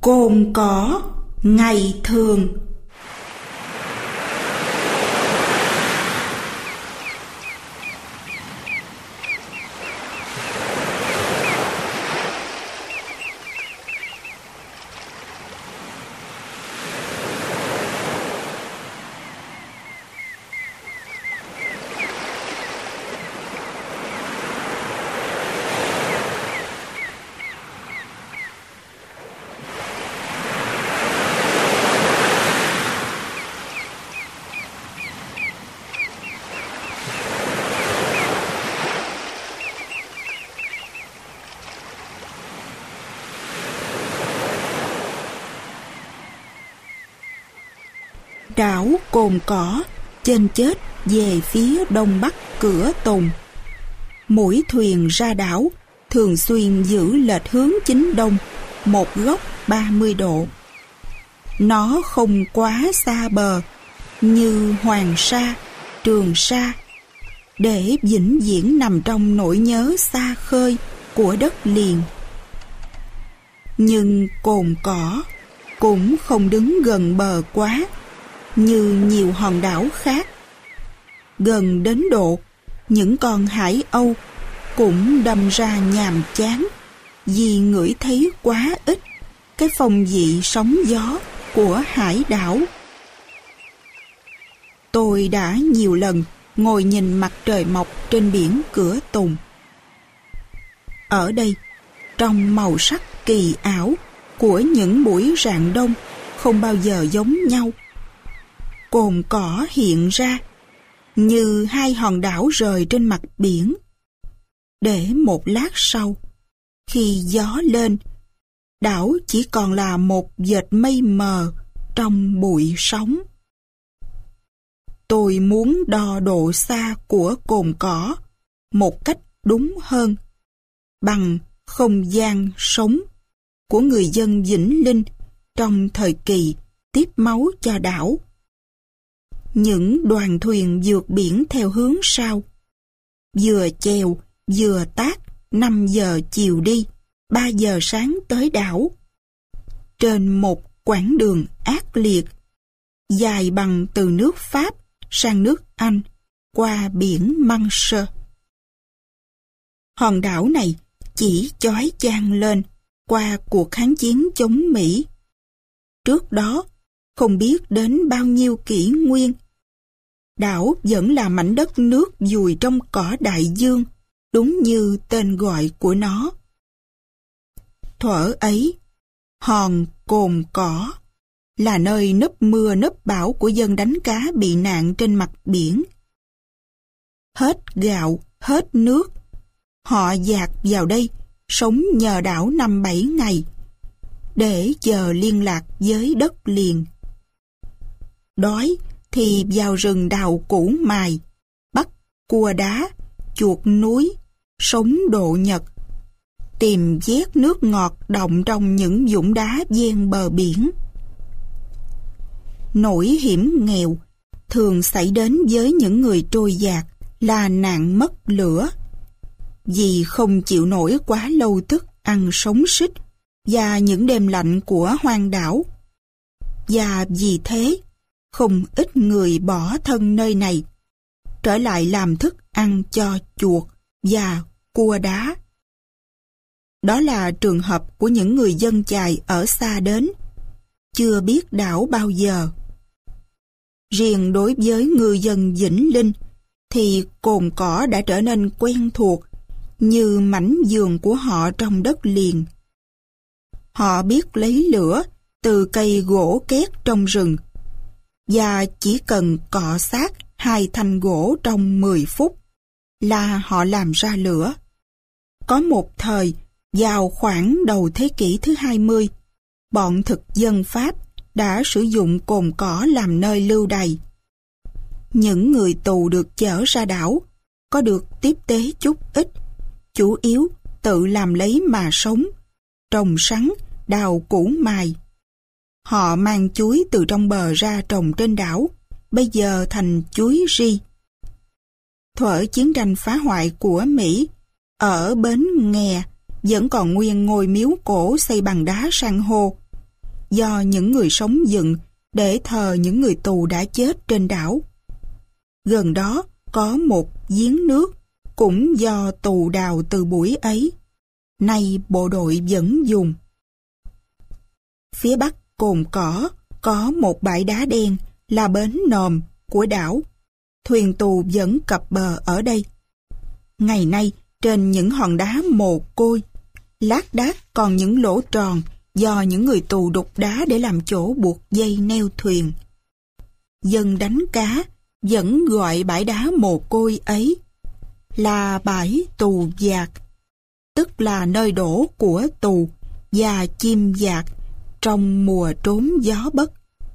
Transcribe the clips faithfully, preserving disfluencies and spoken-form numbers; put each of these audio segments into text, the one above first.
Cồn Cỏ ngày thường. Đảo Cồn Cỏ chênh chết về phía đông bắc cửa Tùng. Mỗi thuyền ra đảo thường xuyên giữ lệch hướng chính đông một góc ba mươi độ. Nó không quá xa bờ như Hoàng Sa, Trường Sa, để vĩnh viễn nằm trong nỗi nhớ xa khơi của đất liền. Nhưng Cồn Cỏ cũng không đứng gần bờ quá như nhiều hòn đảo khác. Gần đến độ những con hải âu cũng đâm ra nhàm chán vì ngửi thấy quá ít cái phong vị sóng gió của hải đảo. Tôi đã nhiều lần ngồi nhìn mặt trời mọc trên biển Cửa Tùng. Ở đây, trong màu sắc kỳ ảo của những buổi rạng đông không bao giờ giống nhau, Cồn Cỏ hiện ra như hai hòn đảo rời trên mặt biển, để một lát sau, khi gió lên, đảo chỉ còn là một vệt mây mờ trong bụi sóng. Tôi muốn đo độ xa của Cồn Cỏ một cách đúng hơn bằng không gian sống của người dân Vĩnh Linh trong thời kỳ tiếp máu cho đảo. Những đoàn thuyền vượt biển theo hướng sao, vừa chèo vừa tác năm giờ chiều đi, ba giờ sáng tới đảo, trên một quãng đường ác liệt dài bằng từ nước Pháp sang nước Anh qua biển Manche. Hòn đảo này chỉ chói chang lên qua cuộc kháng chiến chống Mỹ. Trước đó, không biết đến bao nhiêu kỷ nguyên, đảo vẫn là mảnh đất nước vùi trong cỏ đại dương, đúng như tên gọi của nó. Thuở ấy, hòn Cồn Cỏ là nơi nấp mưa nấp bão của dân đánh cá bị nạn trên mặt biển. Hết gạo, hết nước, họ dạt vào đây, sống nhờ đảo năm bảy ngày, để chờ liên lạc với đất liền. Đói thì vào rừng đào củ mài, bắt cua đá, chuột núi, sống độ nhật, tìm vét nước ngọt đọng trong những vũng đá ven bờ biển. Nỗi hiểm nghèo thường xảy đến với những người trôi dạt là nạn mất lửa, vì không chịu nổi quá lâu thức ăn sống xích và những đêm lạnh của hoang đảo. Và vì thế, không ít người bỏ thân nơi này, trở lại làm thức ăn cho chuột và cua đá. Đó là trường hợp của những người dân chài ở xa đến, chưa biết đảo bao giờ. Riêng đối với ngư dân Vĩnh Linh, thì Cồn Cỏ đã trở nên quen thuộc như mảnh vườn của họ trong đất liền. Họ biết lấy lửa từ cây gỗ két trong rừng, và chỉ cần cọ sát hai thanh gỗ trong mười phút là họ làm ra lửa. Có một thời, vào khoảng đầu thế kỷ thứ hai mươi, bọn thực dân Pháp đã sử dụng Cồn Cỏ làm nơi lưu đày. Những người tù được chở ra đảo có được tiếp tế chút ít, chủ yếu tự làm lấy mà sống, trồng sắn, đào củ mài. Họ mang chuối từ trong bờ ra trồng trên đảo, bây giờ thành chuối ri. Thuở chiến tranh phá hoại của Mỹ, ở bến Nghè vẫn còn nguyên ngôi miếu cổ xây bằng đá san hô, do những người sống dựng để thờ những người tù đã chết trên đảo. Gần đó có một giếng nước cũng do tù đào từ buổi ấy. Nay bộ đội vẫn dùng. Phía bắc Cồn Cỏ có một bãi đá đen là bến nòm của đảo. Thuyền tù vẫn cập bờ ở đây. Ngày nay trên những hòn đá mồ côi, lác đác còn những lỗ tròn do những người tù đục đá để làm chỗ buộc dây neo thuyền. Dân đánh cá vẫn gọi bãi đá mồ côi ấy là bãi tù dạt, tức là nơi đổ của tù và chim dạt trong mùa trốn gió bất.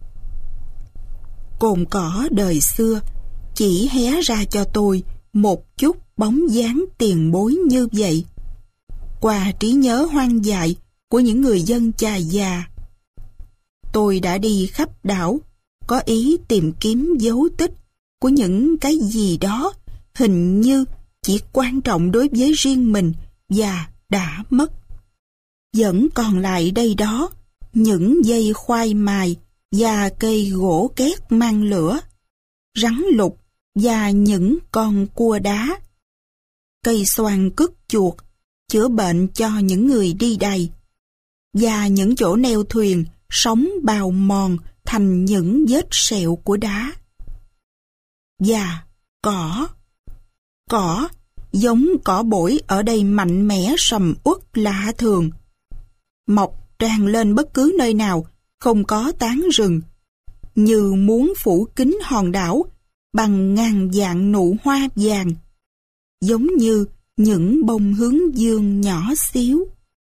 Cồn Cỏ đời xưa chỉ hé ra cho tôi một chút bóng dáng tiền bối như vậy, qua trí nhớ hoang dại của những người dân chà già. Tôi đã đi khắp đảo, có ý tìm kiếm dấu tích của những cái gì đó hình như chỉ quan trọng đối với riêng mình và đã mất. Vẫn còn lại đây đó những dây khoai mài và cây gỗ két mang lửa, rắn lục và những con cua đá, cây xoan cứt chuột chữa bệnh cho những người đi đày, và những chỗ neo thuyền sóng bào mòn thành những vết sẹo của đá. Và cỏ, cỏ giống cỏ bổi ở đây mạnh mẽ sầm uất lạ thường, mọc tràn lên bất cứ nơi nào không có tán rừng, như muốn phủ kín hòn đảo bằng ngàn vạn nụ hoa vàng, giống như những bông hướng dương nhỏ xíu.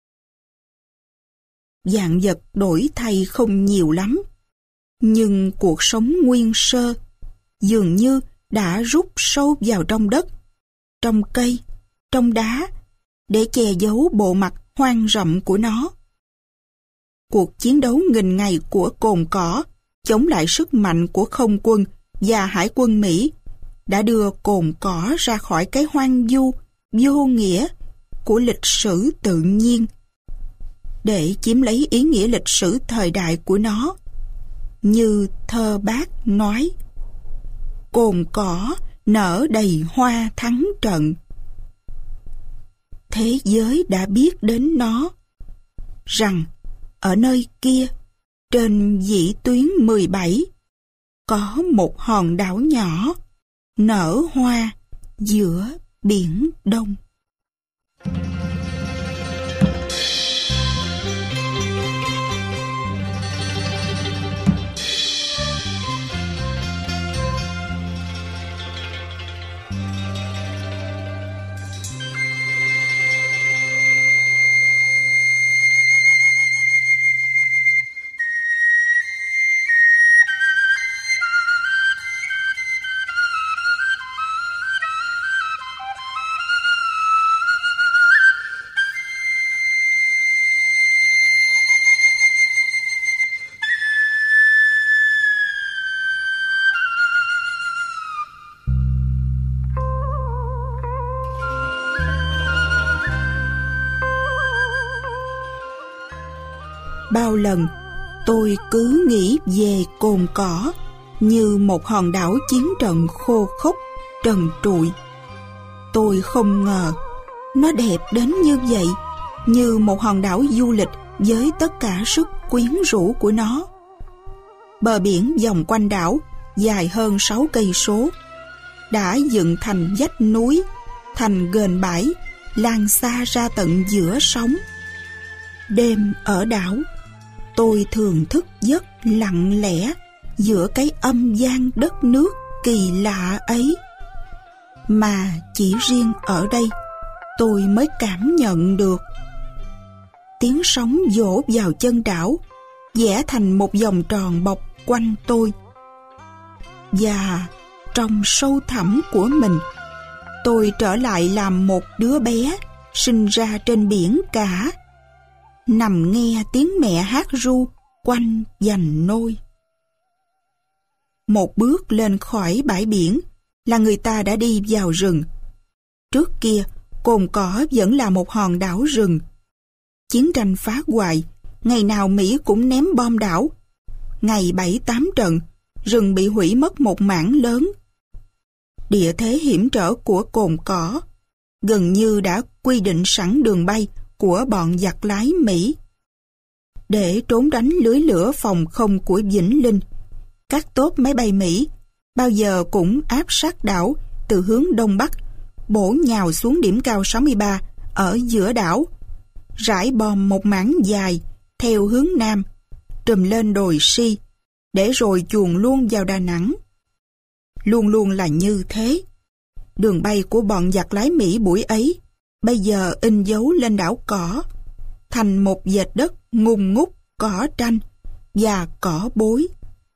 Vạn vật đổi thay không nhiều lắm, nhưng cuộc sống nguyên sơ dường như đã rút sâu vào trong đất, trong cây, trong đá, để che giấu bộ mặt hoang rậm của nó. Cuộc chiến đấu nghìn ngày của Cồn Cỏ chống lại sức mạnh của không quân và hải quân Mỹ đã đưa Cồn Cỏ ra khỏi cái hoang vu, vô nghĩa của lịch sử tự nhiên, để chiếm lấy ý nghĩa lịch sử thời đại của nó. Như thơ Bác nói: Cồn Cỏ nở đầy hoa thắng trận. Thế giới đã biết đến nó, rằng ở nơi kia, trên vĩ tuyến mười bảy, có một hòn đảo nhỏ nở hoa giữa biển Đông. Bao lần tôi cứ nghĩ về Cồn Cỏ như một hòn đảo chiến trận khô khốc, trần trụi. Tôi không ngờ nó đẹp đến như vậy, như một hòn đảo du lịch với tất cả sức quyến rũ của nó. Bờ biển vòng quanh đảo dài hơn sáu cây số, đã dựng thành vách núi, thành ghềnh bãi, lan xa ra tận giữa sóng. Đêm ở đảo, tôi thường thức giấc lặng lẽ giữa cái âm vang đất nước kỳ lạ ấy, mà chỉ riêng ở đây tôi mới cảm nhận được. Tiếng sóng vỗ vào chân đảo, vẽ thành một vòng tròn bọc quanh tôi. Và trong sâu thẳm của mình, tôi trở lại làm một đứa bé sinh ra trên biển cả, nằm nghe tiếng mẹ hát ru quanh vành nôi. Một bước lên khỏi bãi biển là người ta đã đi vào rừng. Trước kia, Cồn Cỏ vẫn là một hòn đảo rừng. Chiến tranh phá hoại Ngày nào Mỹ cũng ném bom đảo. Ngày bảy tám trận, rừng bị hủy mất một mảng lớn. Địa thế hiểm trở của Cồn Cỏ gần như đã quy định sẵn đường bay của bọn giặc lái Mỹ. Để trốn tránh lưới lửa phòng không của Vĩnh Linh, các tốp máy bay Mỹ bao giờ cũng áp sát đảo từ hướng đông bắc, bổ nhào xuống điểm cao sáu mươi ba ở giữa đảo, rải bom một mảng dài theo hướng nam, trùm lên đồi Si, để rồi chuồn luôn vào Đà Nẵng. Luôn luôn là như thế. Đường bay của bọn giặc lái Mỹ buổi ấy bây giờ in dấu lên đảo Cỏ, thành một vệt đất ngùng ngút cỏ tranh và cỏ bối.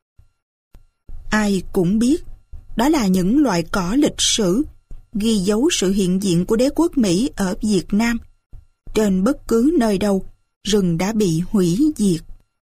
Ai cũng biết đó là những loại cỏ lịch sử ghi dấu sự hiện diện của đế quốc Mỹ ở Việt Nam. Trên bất cứ nơi đâu, rừng đã bị hủy diệt.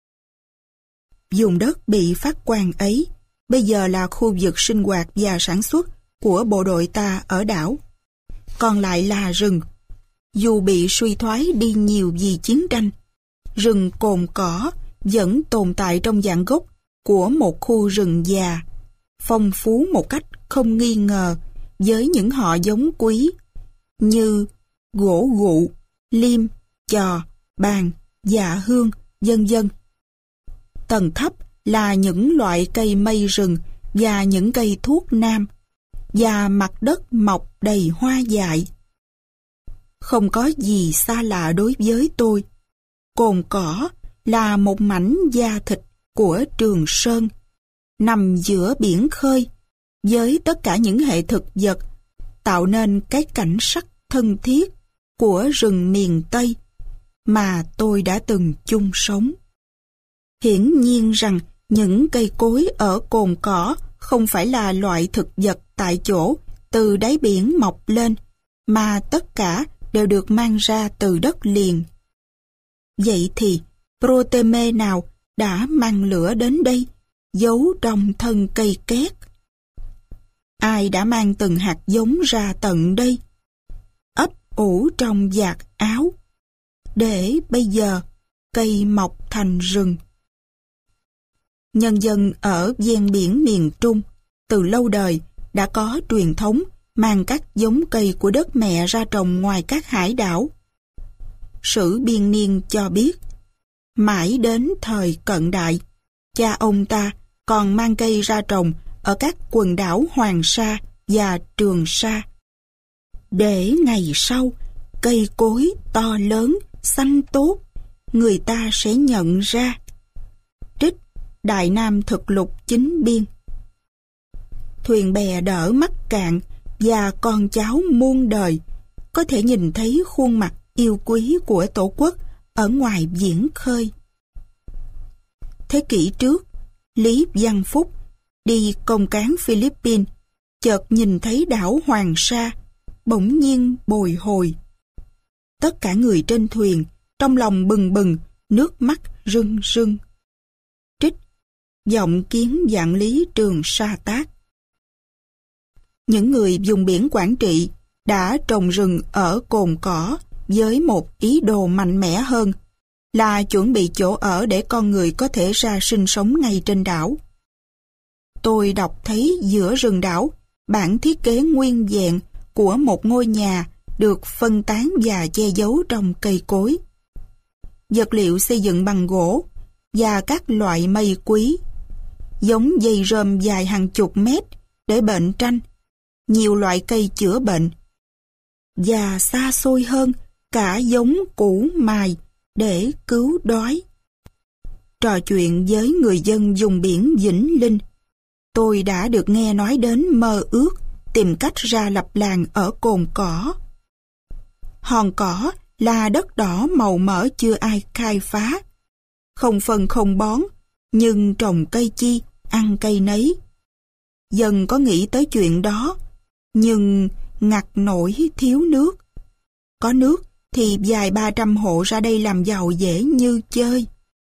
Vùng đất bị phát quang ấy bây giờ là khu vực sinh hoạt và sản xuất của bộ đội ta ở đảo. Còn lại là rừng. Dù bị suy thoái đi nhiều vì chiến tranh, rừng Cồn Cỏ vẫn tồn tại trong dạng gốc của một khu rừng già, phong phú một cách không nghi ngờ với những họ giống quý như gỗ gụ, liêm, chò, bàn, dạ hương, vân vân. Tầng thấp là những loại cây mây rừng và những cây thuốc nam, và mặt đất mọc đầy hoa dại. Không có gì xa lạ đối với tôi. Cồn Cỏ là một mảnh da thịt của Trường Sơn, nằm giữa biển khơi, với tất cả những hệ thực vật, tạo nên cái cảnh sắc thân thiết của rừng miền Tây mà tôi đã từng chung sống. Hiển nhiên rằng những cây cối ở Cồn Cỏ không phải là loại thực vật tại chỗ từ đáy biển mọc lên, mà tất cả đều được mang ra từ đất liền. Vậy thì, Proteme nào đã mang lửa đến đây, giấu trong thân cây két? Ai đã mang từng hạt giống ra tận đây, ấp ủ trong vạt áo, để bây giờ cây mọc thành rừng? Nhân dân ở ven biển miền Trung từ lâu đời đã có truyền thống mang các giống cây của đất mẹ ra trồng ngoài các hải đảo. Sử Biên Niên cho biết, mãi đến thời cận đại, cha ông ta còn mang cây ra trồng ở các quần đảo Hoàng Sa và Trường Sa. Để ngày sau, cây cối to lớn, xanh tốt, người ta sẽ nhận ra. Trích Đại Nam Thực Lục Chính Biên. Thuyền bè đỡ mắc cạn và con cháu muôn đời có thể nhìn thấy khuôn mặt yêu quý của Tổ quốc ở ngoài viễn khơi. Thế kỷ trước, Lý Văn Phúc đi công cán Philippines, chợt nhìn thấy đảo Hoàng Sa, bỗng nhiên bồi hồi. Tất cả người trên thuyền trong lòng bừng bừng, nước mắt rưng rưng. Trích Giọng Kiến Vạn Lý Trường Sa Tác. Những người vùng biển Quảng Trị đã trồng rừng ở Cồn Cỏ với một ý đồ mạnh mẽ hơn, là chuẩn bị chỗ ở để con người có thể ra sinh sống ngay trên đảo. Tôi đọc thấy giữa rừng đảo bản thiết kế nguyên vẹn của một ngôi nhà được phân tán và che giấu trong cây cối. Vật liệu xây dựng bằng gỗ và các loại mây quý, giống dây rơm dài hàng chục mét để bệnh tranh, nhiều loại cây chữa bệnh, và xa xôi hơn cả giống củ mài để cứu đói. Trò chuyện với người dân vùng biển Vĩnh Linh, tôi đã được nghe nói đến mơ ước tìm cách ra lập làng ở Cồn Cỏ. Hòn Cỏ là đất đỏ màu mỡ chưa ai khai phá, không phân không bón, nhưng trồng cây chi, ăn cây nấy. Dân có nghĩ tới chuyện đó, nhưng ngặt nổi thiếu nước. Có nước thì vài ba trăm hộ ra đây làm giàu dễ như chơi.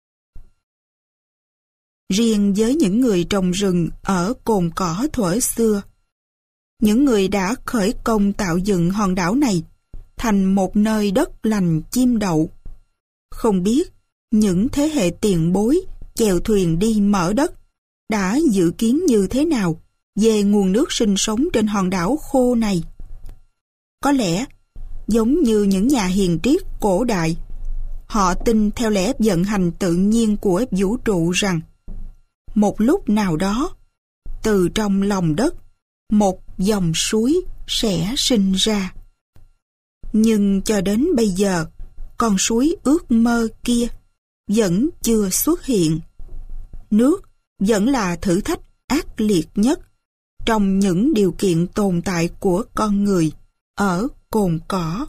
Riêng với những người trồng rừng ở Cồn Cỏ thuở xưa, những người đã khởi công tạo dựng hòn đảo này thành một nơi đất lành chim đậu. Không biết những thế hệ tiền bối chèo thuyền đi mở đất đã dự kiến như thế nào về nguồn nước sinh sống trên hòn đảo khô này. Có lẽ, giống như những nhà hiền triết cổ đại, họ tin theo lẽ vận hành tự nhiên của vũ trụ rằng một lúc nào đó, từ trong lòng đất, một dòng suối sẽ sinh ra. Nhưng cho đến bây giờ, con suối ước mơ kia vẫn chưa xuất hiện. Nước vẫn là thử thách ác liệt nhất trong những điều kiện tồn tại của con người ở cồn cỏ.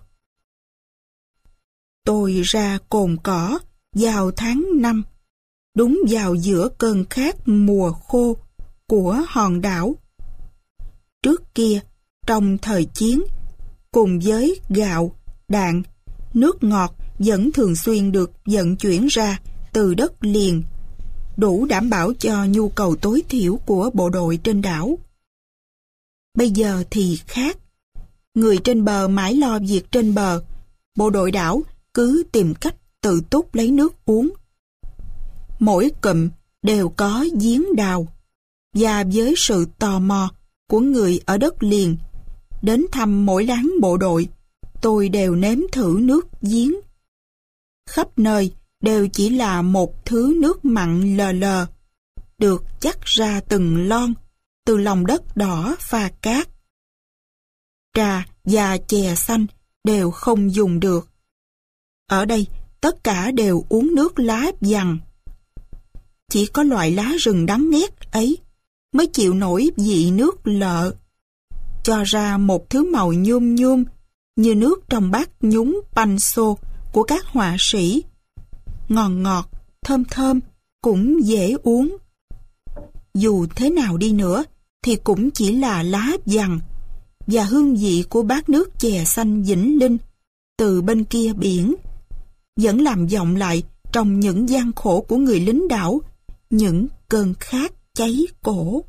Tôi ra cồn cỏ vào tháng năm, đúng vào giữa cơn khát mùa khô của hòn đảo. Trước kia, trong thời chiến, cùng với gạo, đạn, nước ngọt vẫn thường xuyên được vận chuyển ra từ đất liền, đủ đảm bảo cho nhu cầu tối thiểu của bộ đội trên đảo. Bây giờ thì khác. Người trên bờ mãi lo việc trên bờ, bộ đội đảo cứ tìm cách tự túc lấy nước uống. Mỗi cụm đều có giếng đào, và với sự tò mò của người ở đất liền, đến thăm mỗi láng bộ đội, tôi đều nếm thử nước giếng. Khắp nơi đều chỉ là một thứ nước mặn lờ lờ, được chắc ra từng lon, từ lòng đất đỏ pha cát. Trà và chè xanh đều không dùng được. Ở đây, tất cả đều uống nước lá vằng. Chỉ có loại lá rừng đắng nghét ấy mới chịu nổi vị nước lợ, cho ra một thứ màu nhum nhum như nước trong bát nhúng panso của các họa sĩ. Ngọt ngọt, thơm thơm, cũng dễ uống. Dù thế nào đi nữa thì cũng chỉ là lá vằng, và hương vị của bát nước chè xanh Vĩnh Linh từ bên kia biển vẫn làm vọng lại trong những gian khổ của người lính đảo những cơn khát cháy cổ.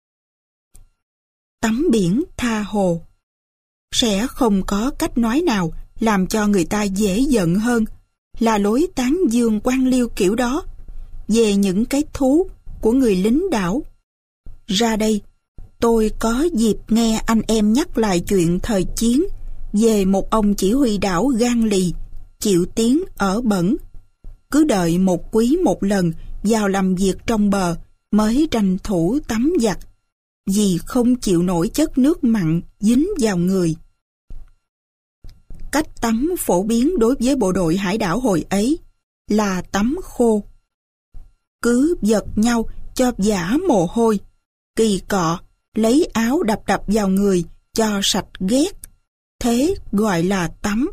Tắm biển tha hồ. Sẽ không có cách nói nào làm cho người ta dễ giận hơn là lối tán dương quan liêu kiểu đó về những cái thú của người lính đảo. Ra đây, tôi có dịp nghe anh em nhắc lại chuyện thời chiến về một ông chỉ huy đảo gan lì, chịu tiếng ở bẩn, cứ đợi một quý một lần vào làm việc trong bờ mới tranh thủ tắm giặt, vì không chịu nổi chất nước mặn dính vào người. Cách tắm phổ biến đối với bộ đội hải đảo hồi ấy là tắm khô. Cứ giật nhau cho vã mồ hôi, kỳ cọ, lấy áo đập đập vào người cho sạch ghét. Thế gọi là tắm.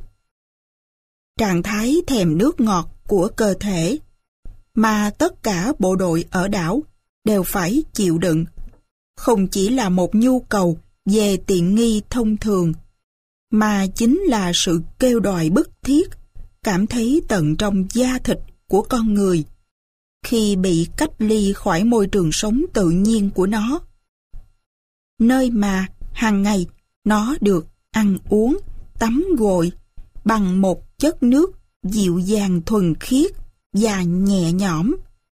Trạng thái thèm nước ngọt của cơ thể mà tất cả bộ đội ở đảo đều phải chịu đựng, không chỉ là một nhu cầu về tiện nghi thông thường, mà chính là sự kêu đòi bức thiết, cảm thấy tận trong da thịt của con người khi bị cách ly khỏi môi trường sống tự nhiên của nó. Nơi mà hàng ngày nó được ăn uống, tắm gội bằng một chất nước dịu dàng thuần khiết và nhẹ nhõm.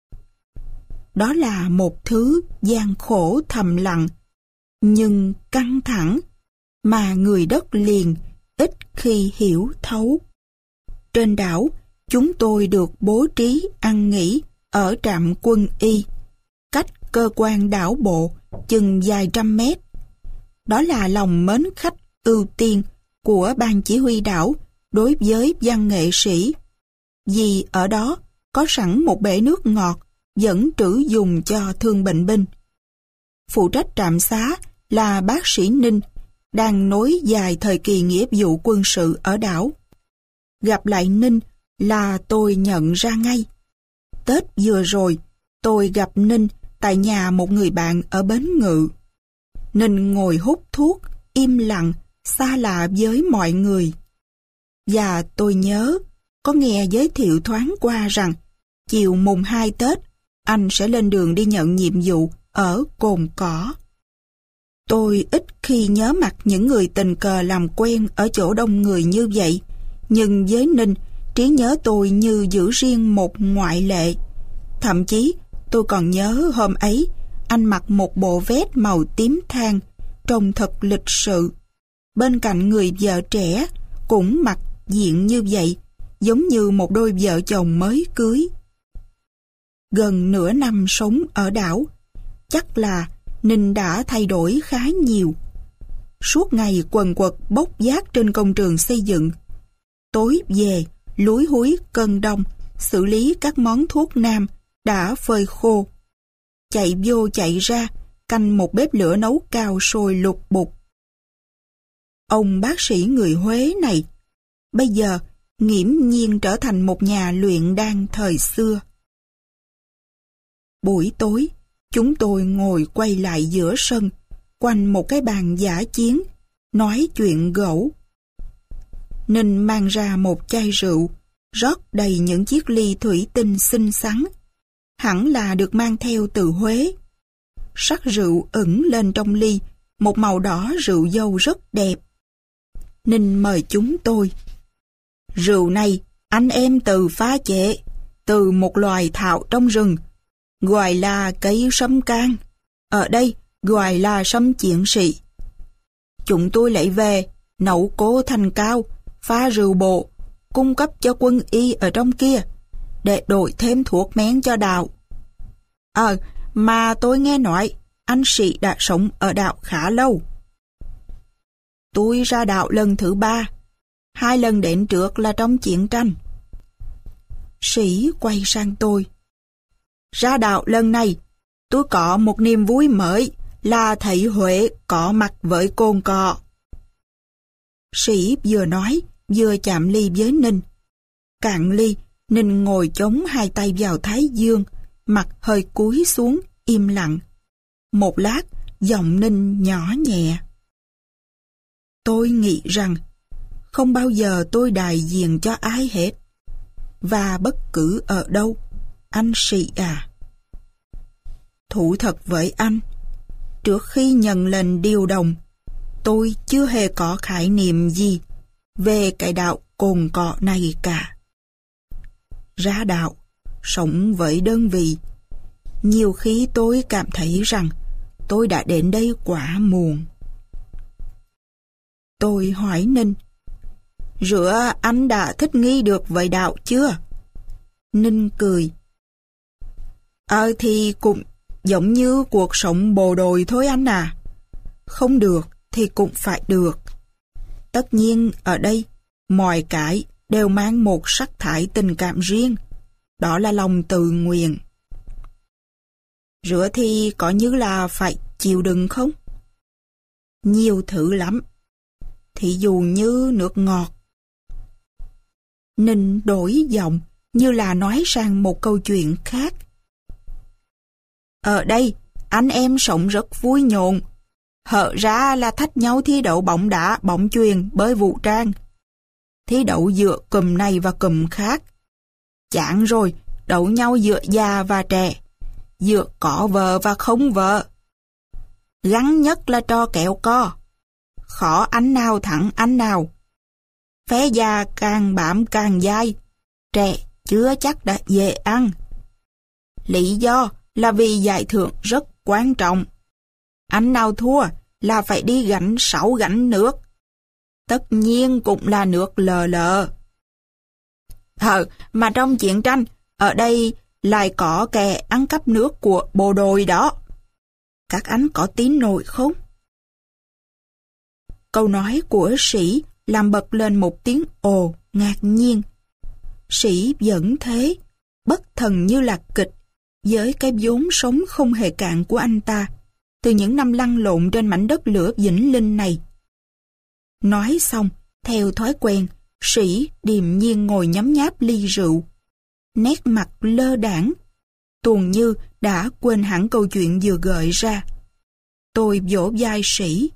Đó là một thứ gian khổ thầm lặng, nhưng căng thẳng, mà người đất liền ít khi hiểu thấu. Trên đảo, chúng tôi được bố trí ăn nghỉ ở trạm quân y, cách cơ quan đảo bộ chừng vài trăm mét. Đó là lòng mến khách ưu tiên của ban chỉ huy đảo đối với văn nghệ sĩ, vì ở đó có sẵn một bể nước ngọt vẫn trữ dùng cho thương bệnh binh. Phụ trách trạm xá là bác sĩ Ninh, đang nối dài thời kỳ nghĩa vụ quân sự ở đảo. Gặp lại Ninh là tôi nhận ra ngay. Tết vừa rồi, tôi gặp Ninh tại nhà một người bạn ở Bến Ngự. Ninh ngồi hút thuốc, im lặng, xa lạ với mọi người. Và tôi nhớ, có nghe giới thiệu thoáng qua rằng chiều mùng hai Tết, anh sẽ lên đường đi nhận nhiệm vụ ở Cồn Cỏ. Tôi ít khi nhớ mặt những người tình cờ làm quen ở chỗ đông người như vậy, nhưng với Ninh Trí nhớ tôi như giữ riêng một ngoại lệ. Thậm chí tôi còn nhớ hôm ấy anh mặc một bộ vest màu tím than, trông thật lịch sự. Bên cạnh người vợ trẻ cũng mặc diện như vậy, giống như một đôi vợ chồng mới cưới. Gần nửa năm sống ở đảo, chắc là Ninh đã thay đổi khá nhiều. Suốt ngày quần quật bốc vác trên công trường xây dựng. Tối về, lúi húi cân đông, xử lý các món thuốc nam đã phơi khô. Chạy vô chạy ra, canh một bếp lửa nấu cao sôi lục bục. Ông bác sĩ người Huế này, bây giờ nghiễm nhiên trở thành một nhà luyện đan thời xưa. Buổi tối, chúng tôi ngồi quay lại giữa sân, quanh một cái bàn dã chiến, nói chuyện gẫu. Ninh mang ra một chai rượu, rót đầy những chiếc ly thủy tinh xinh xắn, hẳn là được mang theo từ Huế. Sắc rượu ửng lên trong ly, một màu đỏ rượu dâu rất đẹp. Ninh mời chúng tôi. Rượu này anh em từ pha chế, từ một loài thảo trong rừng, gọi là cây sâm can. Ở đây gọi là sâm chiến sĩ. Chúng tôi lấy về, nấu cố thành cao, pha rượu bộ, cung cấp cho quân y ở trong kia, để đổi thêm thuốc men cho đạo. Ờ, mà tôi nghe nói, anh Sĩ đã sống ở đạo khá lâu. Tôi ra đạo lần thứ ba, hai lần đến trước là trong chiến tranh. Sĩ quay sang tôi. Ra đạo lần này, tôi có một niềm vui mới là thấy Huế có mặt với Cồn Cỏ. Sĩ vừa nói, vừa chạm ly với Ninh. Cạn ly, Ninh ngồi chống hai tay vào thái dương, mặt hơi cúi xuống, im lặng. Một lát, giọng Ninh nhỏ nhẹ. Tôi nghĩ rằng, không bao giờ tôi đại diện cho ai hết. Và bất cứ ở đâu, anh Sĩ à. Thú thật với anh, trước khi nhận lệnh điều động, tôi chưa hề có khái niệm gì về cái đạo Cồn Cỏ này cả. Ra đạo, sống với đơn vị, nhiều khi tôi cảm thấy rằng tôi đã đến đây quá muộn. Tôi hỏi Ninh, rửa anh đã thích nghi được với đạo chưa? Ninh cười. Ờ thì cũng giống như cuộc sống bộ đội thôi anh à. Không được thì cũng phải được. Tất nhiên ở đây, mọi cái đều mang một sắc thái tình cảm riêng. Đó là lòng tự nguyện. Rửa thì có như là phải chịu đựng không? Nhiều thứ lắm. Thí dụ như nước ngọt. Ninh đổi giọng như là nói sang một câu chuyện khác. Ở đây, anh em sống rất vui nhộn. Hở ra là thách nhau thi đấu bóng đá, bóng chuyền, bơi vũ trang. Thi đấu giữa cụm này và cụm khác. Chán rồi, đấu nhau giữa già và trẻ, giữa có vợ và không vợ. Gắn nhất là trò kẹo co. Khó anh nào thắng anh nào. Phé già càng bám càng dai, trẻ chưa chắc đã dễ ăn. Lý do là vì giải thưởng rất quan trọng. Anh nào thua là phải đi gánh sáu gánh nước. Tất nhiên cũng là nước lờ lờ. Ờ, mà trong chiến tranh, ở đây lại có kẻ ăn cắp nước của bộ đội đó. Các anh có tin nổi không? Câu nói của Sĩ làm bật lên một tiếng ồ ngạc nhiên. Sĩ vẫn thế, bất thần như lạc kịch, với cái vốn sống không hề cạn của anh ta, từ những năm lăn lộn trên mảnh đất lửa Vĩnh Linh này. Nói xong, theo thói quen, Sĩ điềm nhiên ngồi nhấm nháp ly rượu. Nét mặt lơ đãng, tuồn như đã quên hẳn câu chuyện vừa gợi ra. Tôi vỗ vai Sĩ.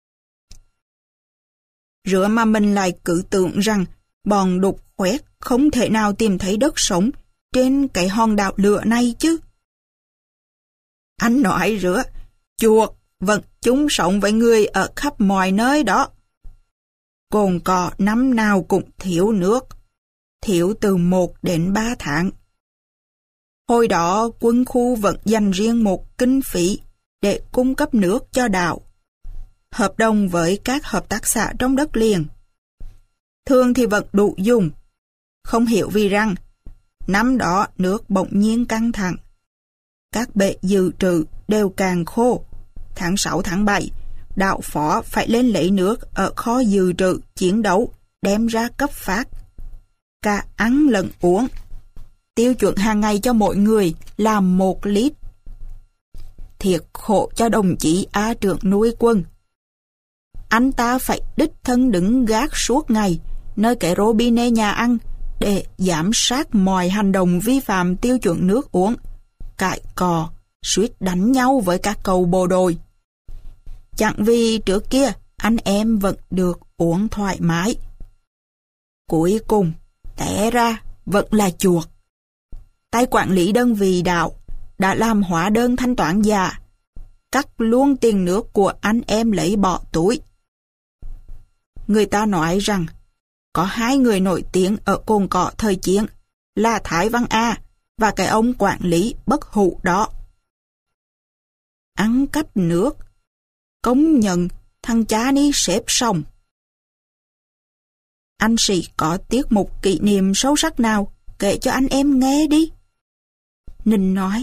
Rửa mà mình lại cứ tưởng rằng bọn đục khoét không thể nào tìm thấy đất sống trên cái hòn đảo lửa này chứ. Anh nói rửa, chuột vật chúng sống với người ở khắp mọi nơi đó. Cồn Cỏ năm nào cũng thiếu nước. thiếu từ một đến ba tháng. Hồi đó quân khu vẫn dành riêng một kinh phí để cung cấp nước cho đảo, hợp đồng với các hợp tác xã trong đất liền. Thường thì vẫn đủ dùng, không hiểu vì rằng năm đó nước bỗng nhiên căng thẳng. Các bể dự trữ đều càng khô. Tháng sáu tháng bảy, đạo phó phải lên lấy nước ở kho dự trữ chiến đấu đem ra cấp phát. Cả ăn lẫn uống. Tiêu chuẩn hàng ngày cho mỗi người là một lít. Thiệt khổ cho đồng chí A trưởng nuôi quân. Anh ta phải đích thân đứng gác suốt ngày nơi cái robinet nhà ăn để giám sát mọi hành động vi phạm tiêu chuẩn nước uống, cãi cò, suýt đánh nhau với các cầu bộ đội. Chẳng vì trước kia anh em vẫn được uống thoải mái. Cuối cùng, té ra vẫn là chuột. Tay quản lý đơn vị đạo đã làm hóa đơn thanh toán giả, cắt luôn tiền nước của anh em lấy bỏ túi. Người ta nói rằng có hai người nổi tiếng ở Cồn Cỏ thời chiến là Thái Văn A và cái ông quản lý bất hủ đó. Ăn cắp nước, công nhận thằng cha ni xếp xong. Anh Sĩ có tiết mục kỷ niệm sâu sắc nào kể cho anh em nghe đi. Ninh nói.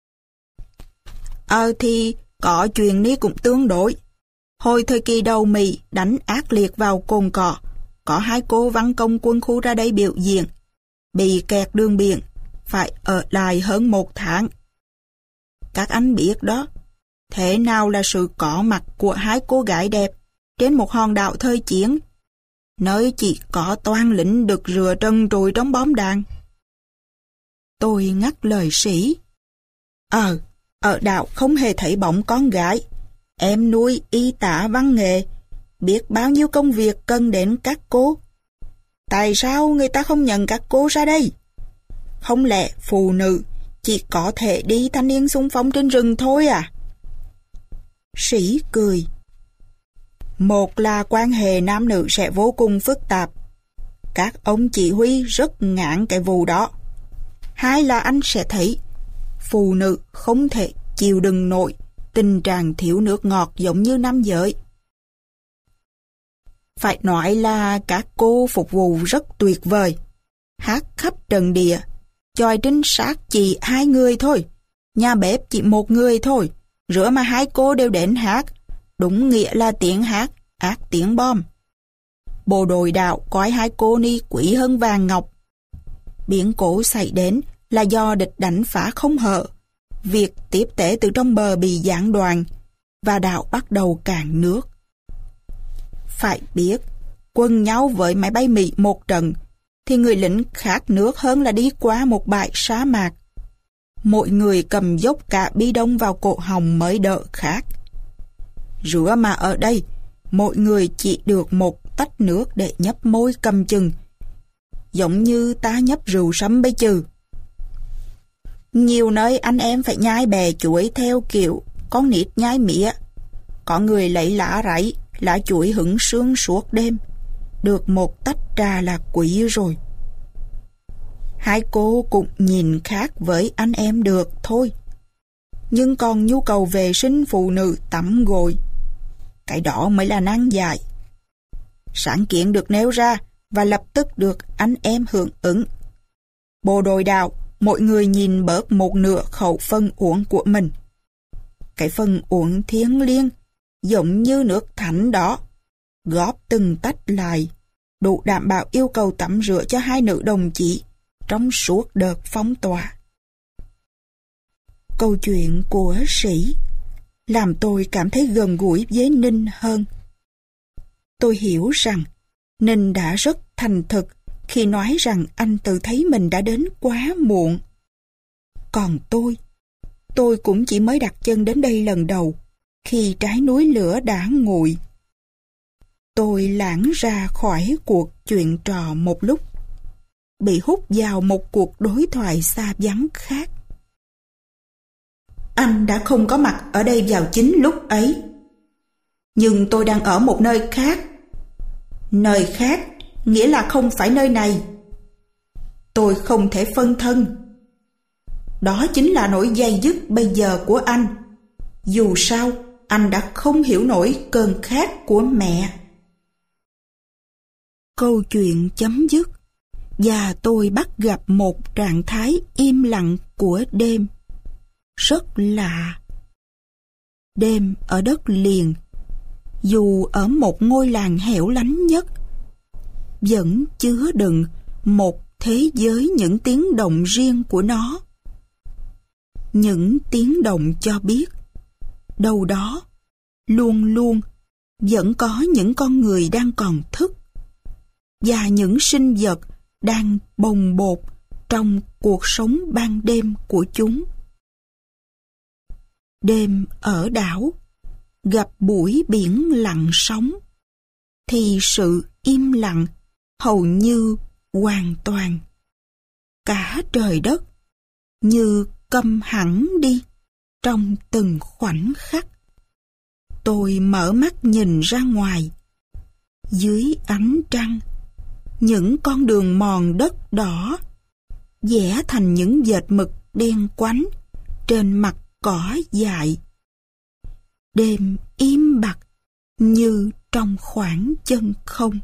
Ờ thì có chuyện ní cũng tương đối. Hồi thời kỳ đầu Mỹ đánh ác liệt vào Cồn Cỏ, có hai cô văn công quân khu ra đây biểu diễn, bị kẹt đường biển, phải ở lại hơn một tháng. Các anh biết đó, thế nào là sự có mặt của hai cô gái đẹp trên một hòn đảo thời chiến, nơi chỉ có toan lính được rửa trần trụi trong bom đạn. Tôi ngắt lời Sĩ. Ờ, ở đảo không hề thấy bóng con gái. Em nuôi y tá văn nghệ, biết bao nhiêu công việc cần đến các cô. Tại sao người ta không nhận các cô ra đây? Không lẽ phụ nữ chỉ có thể đi thanh niên xung phong trên rừng thôi à? Sĩ cười. Một là quan hệ nam nữ sẽ vô cùng phức tạp. Các ông chỉ huy rất ngán cái vụ đó. Hai là anh sẽ thấy phụ nữ không thể chịu đựng nổi tình trạng thiếu nước ngọt giống như nam giới. Phải nói là các cô phục vụ rất tuyệt vời. Hát khắp trận địa, chòi trinh sát chỉ hai người thôi, nhà bếp chỉ một người thôi, rửa mà hai cô đều đến hát, đúng nghĩa là tiếng hát, ác tiếng bom. Bộ đội đạo coi hai cô ni quý hơn vàng ngọc. Biến cố xảy đến là do địch đánh phá không hở, việc tiếp tế từ trong bờ bị gián đoạn và đạo bắt đầu cạn nước. Phải biết, quân nhau với máy bay Mỹ một trận thì người lính khát nước hơn là đi qua một bãi sa mạc. Mỗi người cầm dốc cả bi đông vào cổ họng mới đỡ khát. Rửa mà ở đây, mỗi người chỉ được một tách nước để nhấp môi cầm chừng, giống như ta nhấp rượu sâm bây chừ. Nhiều nơi anh em phải nhai bè chuối theo kiểu con nít nhai mía. Có người lấy lá rẫy, lá chuối hứng sương suốt đêm. Được một tách trà là quý rồi. Hai cô cũng nhìn khác với anh em được thôi. Nhưng còn nhu cầu vệ sinh phụ nữ tắm gội, cái đó mới là nan giải. Sáng kiến được nêu ra và lập tức được anh em hưởng ứng. Bộ đội đạo, mỗi người nhìn bớt một nửa khẩu phần uống của mình. Cái phần uống thiêng liêng, giống như nước thánh đó, góp từng tách lại, đủ đảm bảo yêu cầu tắm rửa cho hai nữ đồng chí trong suốt đợt phong tỏa. Câu chuyện của Sĩ làm tôi cảm thấy gần gũi với Ninh hơn. Tôi hiểu rằng Ninh đã rất thành thực khi nói rằng anh tự thấy mình đã đến quá muộn. Còn tôi, tôi cũng chỉ mới đặt chân đến đây lần đầu, khi trái núi lửa đã nguội. Tôi lãng ra khỏi cuộc chuyện trò một lúc, bị hút vào một cuộc đối thoại xa vắng khác. Anh đã không có mặt ở đây vào chính lúc ấy. Nhưng tôi đang ở một nơi khác. Nơi khác nghĩa là không phải nơi này. tôi không thể phân thân. Đó chính là nỗi day dứt bây giờ của anh. Dù sao, anh đã không hiểu nổi cơn khát của mẹ. Câu chuyện chấm dứt, và tôi bắt gặp một trạng thái im lặng của đêm. Rất lạ. Đêm ở đất liền, dù ở một ngôi làng hẻo lánh nhất, vẫn chứa đựng một thế giới những tiếng động riêng của nó. Những tiếng động cho biết, đâu đó, luôn luôn, vẫn có những con người đang còn thức, và những sinh vật đang bồng bột trong cuộc sống ban đêm của chúng. Đêm ở đảo, gặp buổi biển lặng sóng, thì sự im lặng hầu như hoàn toàn. Cả trời đất như câm hẳn đi trong từng khoảnh khắc. Tôi mở mắt nhìn ra ngoài. Dưới ánh trăng, những con đường mòn đất đỏ vẽ thành những vệt mực đen quánh trên mặt cỏ dại. Đêm im bặt như trong khoảng chân không.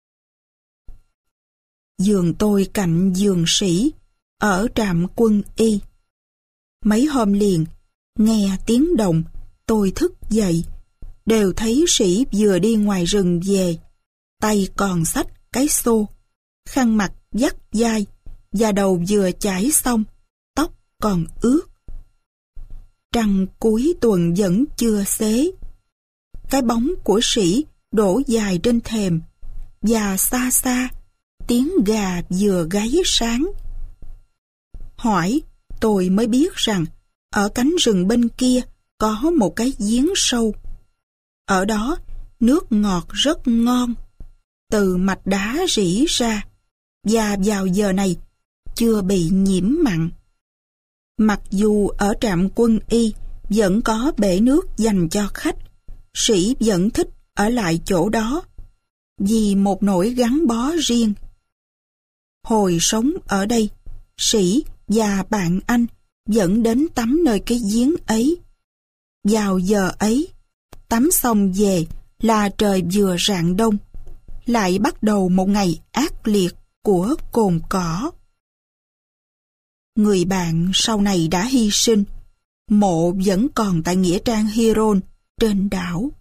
Giường tôi cạnh giường Sĩ ở trạm quân y. Mấy hôm liền, nghe tiếng động, tôi thức dậy, đều thấy Sĩ vừa đi ngoài rừng về, tay còn xách cái xô, khăn mặt vắt vai, và đầu vừa chải xong, tóc còn ướt. Trăng cuối tuần vẫn chưa xế. Cái bóng của Sĩ đổ dài trên thềm, và xa xa, tiếng gà vừa gáy sáng. Hỏi, tôi mới biết rằng, ở cánh rừng bên kia có một cái giếng sâu. Ở đó, nước ngọt rất ngon, từ mạch đá rỉ ra, và vào giờ này chưa bị nhiễm mặn. Mặc dù ở trạm quân y vẫn có bể nước dành cho khách, Sĩ vẫn thích ở lại chỗ đó, vì một nỗi gắn bó riêng. Hồi sống ở đây, Sĩ và bạn anh vẫn đến tắm nơi cái giếng ấy. Vào giờ ấy, tắm xong về là trời vừa rạng đông, lại bắt đầu một ngày ác liệt của cồn cỏ. Người bạn sau này đã hy sinh, mộ vẫn còn tại nghĩa trang Huron trên đảo.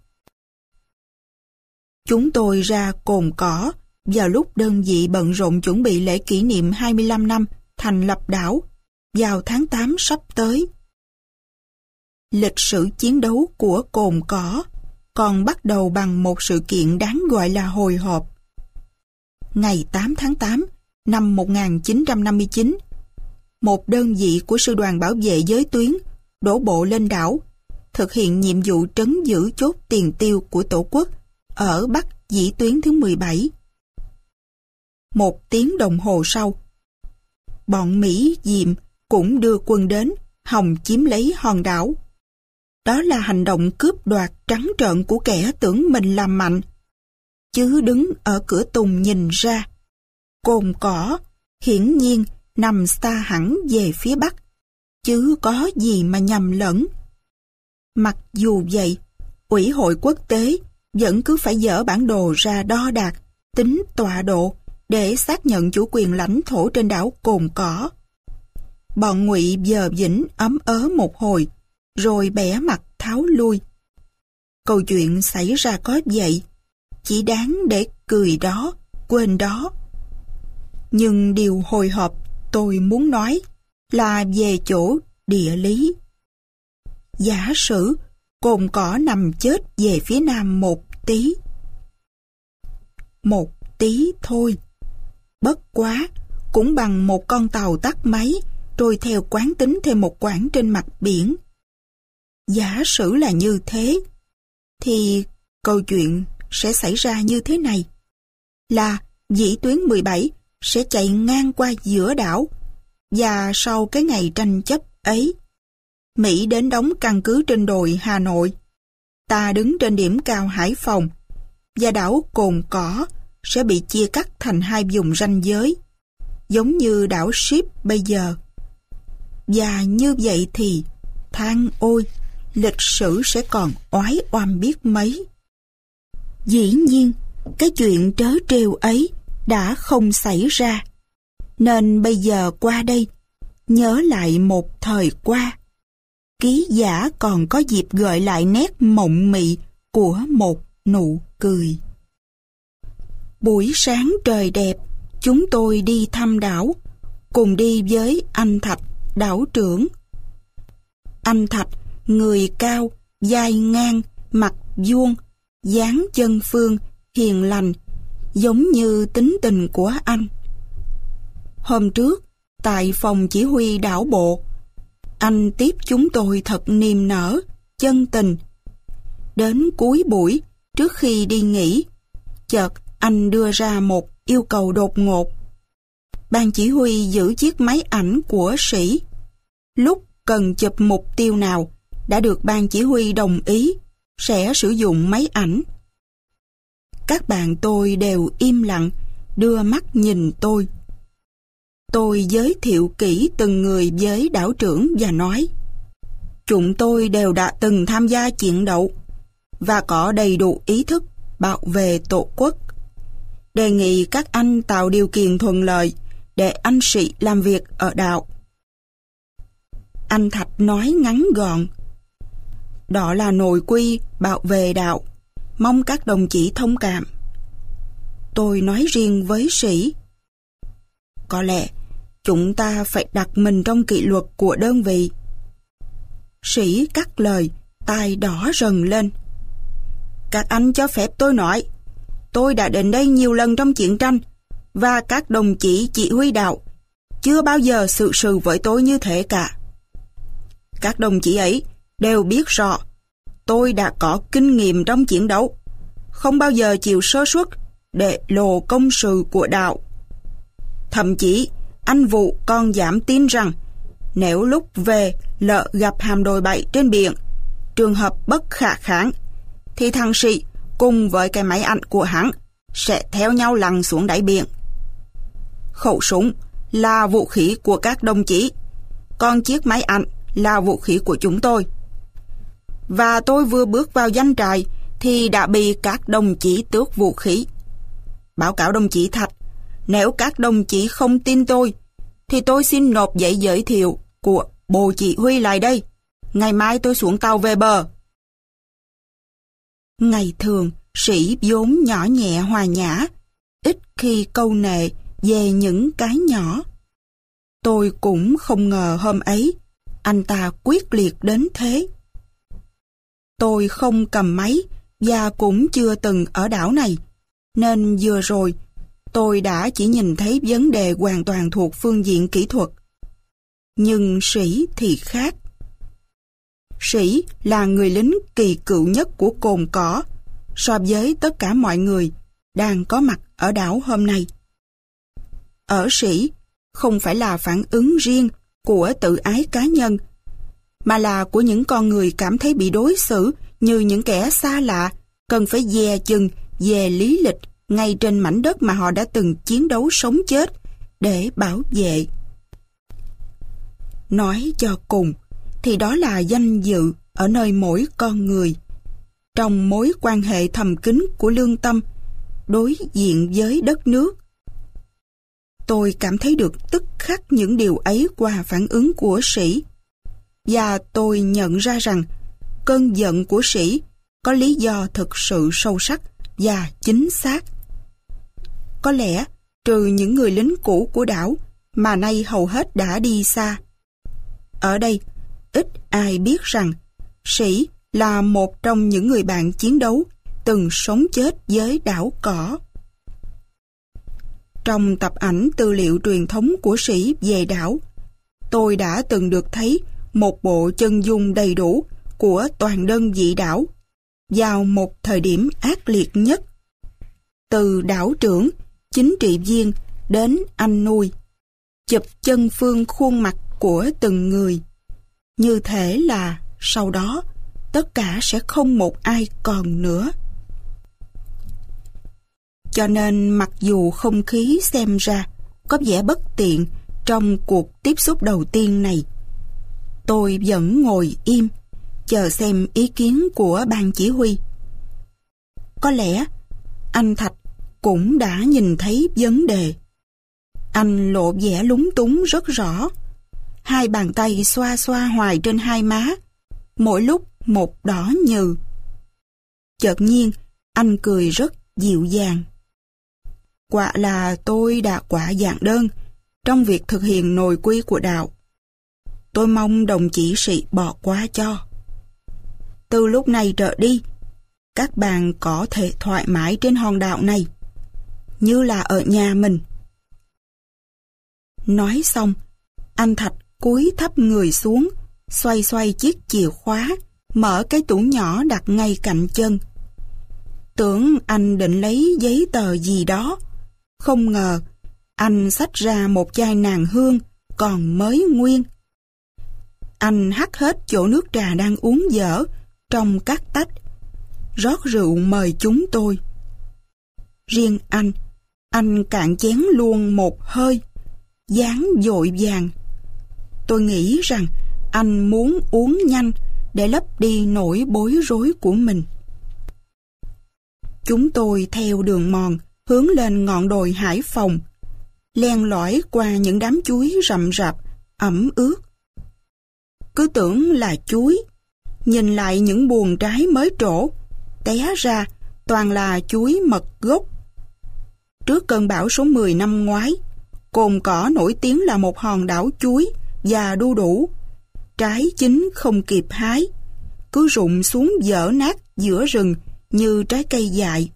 Chúng tôi ra cồn cỏ vào lúc đơn vị bận rộn chuẩn bị lễ kỷ niệm hai mươi lăm năm thành lập đảo vào tháng tám sắp tới. Lịch sử chiến đấu của cồn cỏ còn bắt đầu bằng một sự kiện đáng gọi là hồi hộp. Ngày tám tháng tám năm một nghìn chín trăm năm mươi chín, một đơn vị của sư đoàn bảo vệ giới tuyến đổ bộ lên đảo, thực hiện nhiệm vụ trấn giữ chốt tiền tiêu của Tổ quốc ở Bắc Vĩ tuyến thứ mười bảy. Một tiếng đồng hồ sau, bọn Mỹ Diệm cũng đưa quân đến hòng chiếm lấy hòn đảo. Đó là hành động cướp đoạt trắng trợn của kẻ tưởng mình làm mạnh. Chứ đứng ở cửa tùng nhìn ra, cồn cỏ hiển nhiên nằm xa hẳn về phía Bắc, chứ có gì mà nhầm lẫn. Mặc dù vậy, Ủy hội quốc tế vẫn cứ phải dỡ bản đồ ra đo đạc, tính tọa độ để xác nhận chủ quyền lãnh thổ trên đảo cồn cỏ. Bọn Ngụy giờ dĩnh ấm ớ một hồi, rồi bẻ mặt tháo lui. Câu chuyện xảy ra có vậy, chỉ đáng để cười đó, quên đó. Nhưng điều hồi hộp tôi muốn nói là về chỗ địa lý. Giả sử cồn cỏ nằm chết về phía nam một tí. Một tí thôi. Bất quá, cũng bằng một con tàu tắt máy, rồi theo quán tính thêm một quãng trên mặt biển. Giả sử là như thế, thì câu chuyện sẽ xảy ra như thế này. Là vĩ tuyến mười bảy sẽ chạy ngang qua giữa đảo, và sau cái ngày tranh chấp ấy, Mỹ đến đóng căn cứ trên đồi Hà Nội, ta đứng trên điểm cao Hải Phòng, và đảo cồn cỏ sẽ bị chia cắt thành hai vùng ranh giới. giống như đảo Ship bây giờ. Và như vậy thì, than ôi, lịch sử sẽ còn oái oăm biết mấy. Dĩ nhiên, cái chuyện trớ trêu ấy đã không xảy ra, nên bây giờ qua đây, nhớ lại một thời qua, ký giả còn có dịp gợi lại nét mộng mị của một nụ cười. Buổi sáng trời đẹp, chúng tôi đi thăm đảo, cùng đi với anh Thạch, đảo trưởng. Anh Thạch, người cao, vai ngang, mặt vuông, dáng chân phương, hiền lành, giống như tính tình của anh. Hôm trước, tại phòng chỉ huy đảo bộ, anh tiếp chúng tôi thật niềm nở, chân tình. Đến cuối buổi, trước khi đi nghỉ, chợt anh đưa ra một yêu cầu đột ngột. Ban chỉ huy giữ chiếc máy ảnh của Sĩ. Lúc cần chụp mục tiêu nào đã được ban chỉ huy đồng ý sẽ sử dụng máy ảnh. Các bạn tôi đều im lặng, đưa mắt nhìn tôi. Tôi giới thiệu kỹ từng người với đảo trưởng và nói: chúng tôi đều đã từng tham gia chiến đấu và có đầy đủ ý thức bảo vệ Tổ quốc. Đề nghị các anh tạo điều kiện thuận lợi để anh Sĩ làm việc ở đảo. Anh Thạch nói ngắn gọn: đó là nội quy bảo vệ đảo, mong các đồng chí thông cảm. Tôi nói riêng với Sĩ: có lẽ chúng ta phải đặt mình trong kỷ luật của đơn vị. Sĩ cắt lời, tai đỏ rần lên: các anh cho phép tôi nói, tôi đã đến đây nhiều lần trong chiến tranh, và các đồng chí chỉ huy đảo chưa bao giờ xử sự với tôi như thế cả. Các đồng chí ấy đều biết rõ tôi đã có kinh nghiệm trong chiến đấu, không bao giờ chịu sơ suất để lộ công sự của đảo. Thậm chí anh Vũ còn dám tin rằng nếu lúc về lỡ gặp hạm đội bảy trên biển, trường hợp bất khả kháng, thì thằng Sĩ cùng với cái máy ảnh của hắn sẽ theo nhau lặn xuống đáy biển. Khẩu súng là vũ khí của các đồng chí, còn chiếc máy ảnh là vũ khí của chúng tôi. Và tôi vừa bước vào doanh trại thì đã bị các đồng chí tước vũ khí. Báo cáo đồng chí Thạch, nếu các đồng chí không tin tôi, thì tôi xin nộp giấy giới thiệu của bộ chỉ huy lại đây. Ngày mai tôi xuống tàu về bờ. Ngày thường, Sĩ vốn nhỏ nhẹ hòa nhã, ít khi câu nệ về những cái nhỏ. Tôi cũng không ngờ hôm ấy, anh ta quyết liệt đến thế. Tôi không cầm máy và cũng chưa từng ở đảo này, nên vừa rồi tôi đã chỉ nhìn thấy vấn đề hoàn toàn thuộc phương diện kỹ thuật. Nhưng Sĩ thì khác. Sĩ là người lính kỳ cựu nhất của Cồn Cỏ so với tất cả mọi người đang có mặt ở đảo hôm nay. Ở Sĩ không phải là phản ứng riêng của tự ái cá nhân, mà là của những con người cảm thấy bị đối xử như những kẻ xa lạ, cần phải dè chừng về lý lịch ngay trên mảnh đất mà họ đã từng chiến đấu sống chết để bảo vệ. Nói cho cùng, thì đó là danh dự ở nơi mỗi con người, trong mối quan hệ thầm kín của lương tâm đối diện với đất nước. Tôi cảm thấy được tức khắc những điều ấy qua phản ứng của Sĩ, và tôi nhận ra rằng cơn giận của Sĩ có lý do thực sự sâu sắc và chính xác. Có lẽ trừ những người lính cũ của đảo mà nay hầu hết đã đi xa, ở đây ít ai biết rằng Sĩ là một trong những người bạn chiến đấu từng sống chết với đảo Cỏ. Trong tập ảnh tư liệu truyền thống của Sĩ về đảo, tôi đã từng được thấy một bộ chân dung đầy đủ của toàn đơn vị đảo vào một thời điểm ác liệt nhất. Từ đảo trưởng, chính trị viên đến anh nuôi, chụp chân phương khuôn mặt của từng người. Như thể là sau đó tất cả sẽ không một ai còn nữa. Cho nên mặc dù không khí xem ra có vẻ bất tiện trong cuộc tiếp xúc đầu tiên này. Tôi vẫn ngồi im, chờ xem ý kiến của ban chỉ huy. Có lẽ anh Thạch cũng đã nhìn thấy vấn đề. Anh lộ vẻ lúng túng rất rõ. Hai bàn tay xoa xoa hoài trên hai má, mỗi lúc một đỏ nhừ. Chợt nhiên, anh cười rất dịu dàng. Quả là tôi đã quả giản đơn trong việc thực hiện nội quy của đạo. Tôi mong đồng chí sĩ bỏ qua cho. Từ lúc này trở đi, các bạn có thể thoải mái trên hòn đảo này, như là ở nhà mình. Nói xong, anh Thạch cúi thấp người xuống, xoay xoay chiếc chìa khóa, mở cái tủ nhỏ đặt ngay cạnh chân. Tưởng anh định lấy giấy tờ gì đó, không ngờ anh xách ra một chai nàng hương còn mới nguyên. Anh hắt hết chỗ nước trà đang uống dở trong các tách, rót rượu mời chúng tôi. Riêng anh, anh cạn chén luôn một hơi, dáng vội vàng. Tôi nghĩ rằng anh muốn uống nhanh để lấp đi nỗi bối rối của mình. Chúng tôi theo đường mòn hướng lên ngọn đồi Hải Phòng, len lỏi qua những đám chuối rậm rạp, ẩm ướt. Cứ tưởng là chuối, nhìn lại những buồng trái mới trổ, té ra toàn là chuối mật gốc. Trước cơn bão số mười năm ngoái, Cồn Cỏ nổi tiếng là một hòn đảo chuối và đu đủ. Trái chín không kịp hái, cứ rụng xuống dở nát giữa rừng như trái cây dại.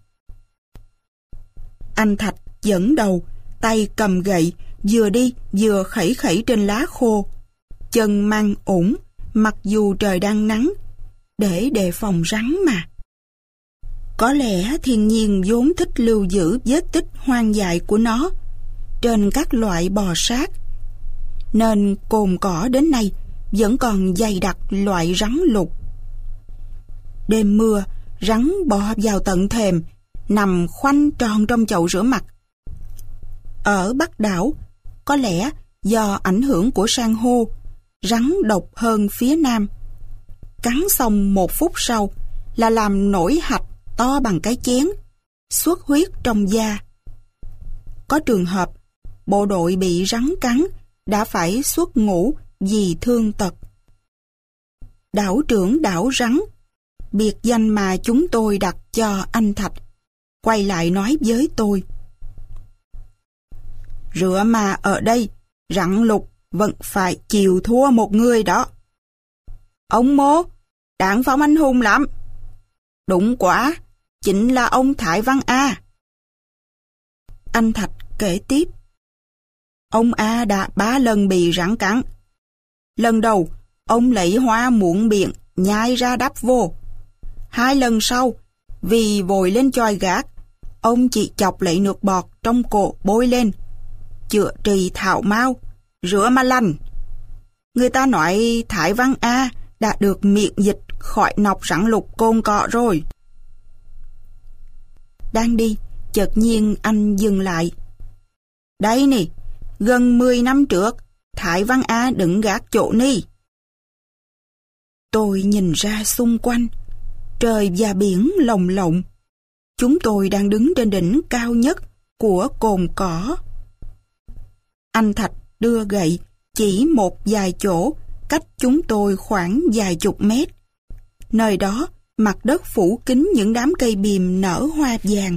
Anh Thạch dẫn đầu, tay cầm gậy, vừa đi vừa khẩy khẩy trên lá khô, chân mang ủng, mặc dù trời đang nắng, để đề phòng rắn mà. Có lẽ thiên nhiên vốn thích lưu giữ vết tích hoang dại của nó trên các loại bò sát, nên Cồn Cỏ đến nay vẫn còn dày đặc loại rắn lục. Đêm mưa, rắn bò vào tận thềm, nằm khoanh tròn trong chậu rửa mặt. Ở Bắc đảo, có lẽ do ảnh hưởng của san hô, rắn độc hơn phía Nam. Cắn xong một phút sau là làm nổi hạch to bằng cái chén, xuất huyết trong da. Có trường hợp bộ đội bị rắn cắn đã phải xuất ngũ vì thương tật. Đảo trưởng đảo rắn, biệt danh mà chúng tôi đặt cho anh Thạch, quay lại nói với tôi: rửa mà ở đây, rắn lục vẫn phải chịu thua một người đó. Ông Mô, đảng phong anh hùng lắm. Đúng quá, chính là ông Thái Văn A. Anh Thạch kể tiếp: ông A đã ba lần bị rắn cắn. Lần đầu, ông lấy hoa muỗng biển nhai ra đắp vô. Hai lần sau, vì vội lên chòi gác, ông chỉ chọc lấy nước bọt trong cổ bôi lên, chữa trị thảo mau, rửa mà lành. Người ta nói Thái Văn A đã được miễn dịch khỏi nọc rắn lục Cồn Cỏ rồi. Đang đi, chợt nhiên anh dừng lại. Đây nè, gần mười năm trước, Thái Văn A đứng gác chỗ ni. Tôi nhìn ra xung quanh, trời và biển lồng lộng. Chúng tôi đang đứng trên đỉnh cao nhất của Cồn Cỏ. Anh Thạch đưa gậy chỉ một vài chỗ cách chúng tôi khoảng vài chục mét. Nơi đó mặt đất phủ kín những đám cây bìm nở hoa vàng.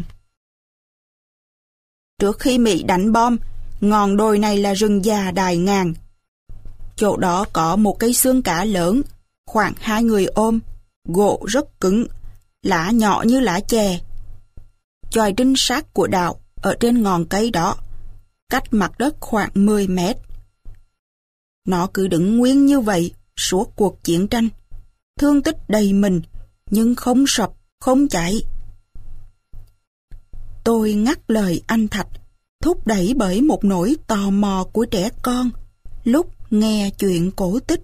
Trước khi Mỹ đánh bom, ngọn đồi này là rừng già đài ngàn. Chỗ đó có một cây xương cá lớn, khoảng hai người ôm, gỗ rất cứng, lá nhỏ như lá chè. Chòi trinh sát của đạo ở trên ngọn cây đó, cách mặt đất khoảng mười mét. Nó cứ đứng nguyên như vậy suốt cuộc chiến tranh, thương tích đầy mình, nhưng không sập, không chạy. Tôi ngắt lời anh Thạch, thúc đẩy bởi một nỗi tò mò của trẻ con lúc nghe chuyện cổ tích.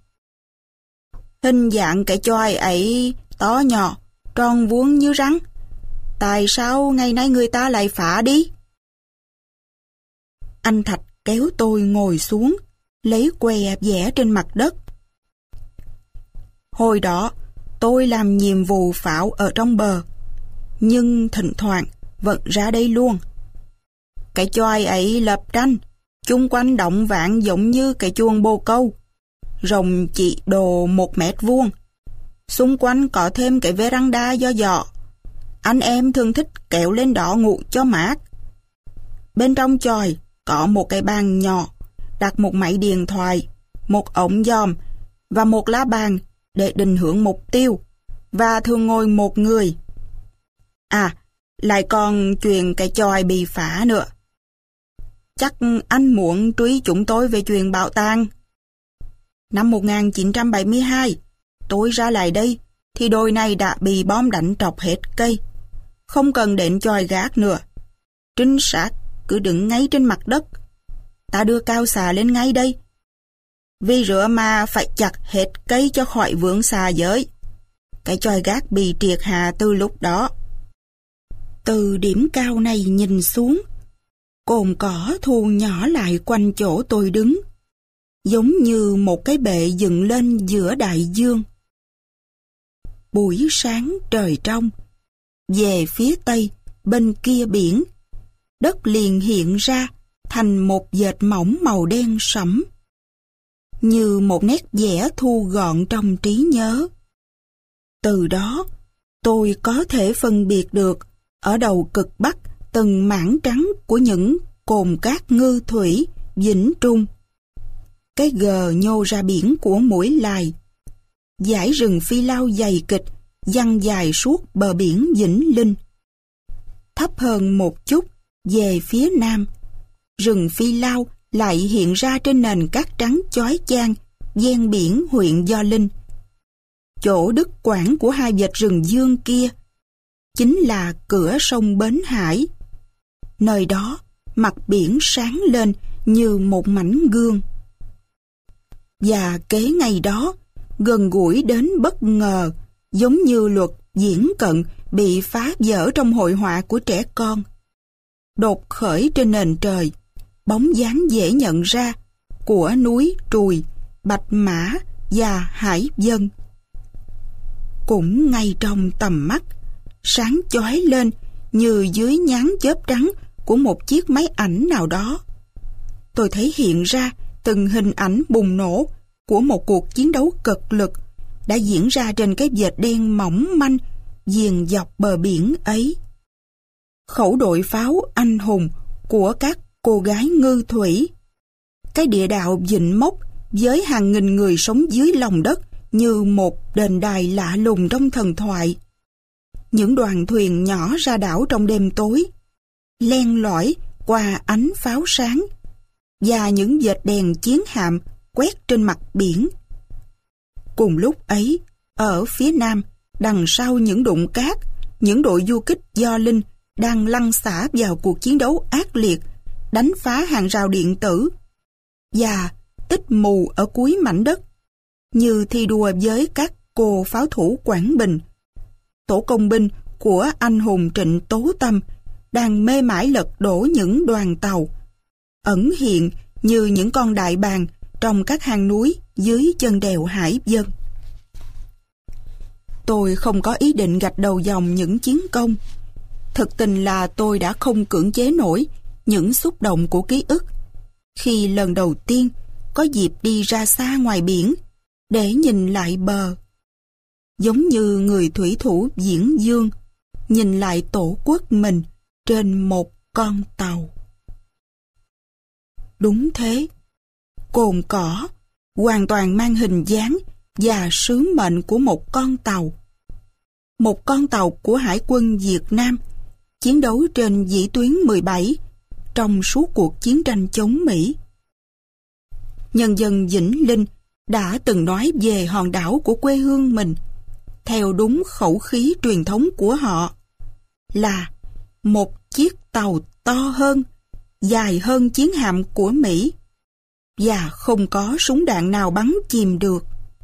Hình dạng cái chòi ấy to nhỏ, tròn vuông như rắn. Tại sao ngày nay người ta lại phá đi? Anh Thạch kéo tôi ngồi xuống, lấy que vẽ trên mặt đất. Hồi đó, tôi làm nhiệm vụ pháo ở trong bờ, nhưng thỉnh thoảng vẫn ra đây luôn. Cái choài ấy lập tranh, chung quanh động vạn giống như cái chuồng bồ câu, rộng chỉ độ một mét vuông. Xung quanh có thêm cái veranda do dọ. Anh em thường thích kéo lên đó ngủ cho mát. Bên trong chòi có một cái bàn nhỏ, đặt một máy điện thoại, một ống dòm và một lá bàn để định hướng mục tiêu, và thường ngồi một người. À, lại còn chuyện cái chòi bị phá nữa. Chắc anh muốn truy chúng tôi về chuyện bảo tàng. Năm một nghìn chín trăm bảy mươi hai, tôi ra lại đây thì đồi này đã bị bom đánh trọc hết cây. Không cần đến chòi gác nữa. Trinh sát cứ đứng ngay trên mặt đất. Ta đưa cao xà lên ngay đây. Vì rửa mà phải chặt hết cây cho khỏi vướng xà giới. Cái chòi gác bị triệt hạ từ lúc đó. Từ điểm cao này nhìn xuống, cồn cỏ thu nhỏ lại quanh chỗ tôi đứng, giống như một cái bệ dựng lên giữa đại dương. Buổi sáng trời trong, về phía tây, bên kia biển, đất liền hiện ra thành một dệt mỏng màu đen sẫm, như một nét vẽ thu gọn trong trí nhớ. Từ đó, tôi có thể phân biệt được ở đầu cực bắc từng mảng trắng của những cồn cát ngư thủy Vĩnh Trung, cái gờ nhô ra biển của Mũi Lài, dải rừng phi lao dày kịch giăng dài suốt bờ biển Vĩnh Linh. Thấp hơn một chút về phía nam, rừng phi lao lại hiện ra trên nền cát trắng chói chang ven biển huyện Gio Linh. Chỗ đứt quãng của hai vệt rừng dương kia chính là cửa sông Bến Hải. Nơi đó, mặt biển sáng lên như một mảnh gương. Và kế ngày đó, gần gũi đến bất ngờ, giống như luật diễn cận bị phá vỡ trong hội họa của trẻ con. Đột khởi trên nền trời, bóng dáng dễ nhận ra của núi Trùi, Bạch Mã và Hải Vân. Cũng ngay trong tầm mắt, sáng chói lên như dưới nháng chớp trắng của một chiếc máy ảnh nào đó. Tôi thấy hiện ra từng hình ảnh bùng nổ của một cuộc chiến đấu cực lực đã diễn ra trên cái vệt đen mỏng manh viền dọc bờ biển ấy. Khẩu đội pháo anh hùng của các cô gái ngư thủy, cái địa đạo vịnh mốc với hàng nghìn người sống dưới lòng đất như một đền đài lạ lùng trong thần thoại. Những đoàn thuyền nhỏ ra đảo trong đêm tối, len lỏi qua ánh pháo sáng, và những vệt đèn chiến hạm quét trên mặt biển. Cùng lúc ấy, ở phía nam, đằng sau những đụng cát, những đội du kích Gio Linh đang lăn xả vào cuộc chiến đấu ác liệt, đánh phá hàng rào điện tử, và tích mù ở cuối mảnh đất, như thi đua với các cô pháo thủ Quảng Bình. Tổ công binh của anh hùng Trịnh Tố Tâm đang mê mải lật đổ những đoàn tàu, ẩn hiện như những con đại bàng trong các hang núi dưới chân đèo Hải Vân. Tôi không có ý định gạch đầu dòng những chiến công. Thực tình là tôi đã không cưỡng chế nổi những xúc động của ký ức khi lần đầu tiên có dịp đi ra xa ngoài biển để nhìn lại bờ. Giống như người thủy thủ Viễn Dương nhìn lại tổ quốc mình trên một con tàu. Đúng thế, cồn cỏ hoàn toàn mang hình dáng và sứ mệnh của một con tàu. Một con tàu của Hải quân Việt Nam chiến đấu trên vĩ tuyến mười bảy trong suốt cuộc chiến tranh chống Mỹ. Nhân dân Vĩnh Linh đã từng nói về hòn đảo của quê hương mình theo đúng khẩu khí truyền thống của họ là một chiếc tàu to hơn, dài hơn chiến hạm của Mỹ, và không có súng đạn nào bắn chìm được.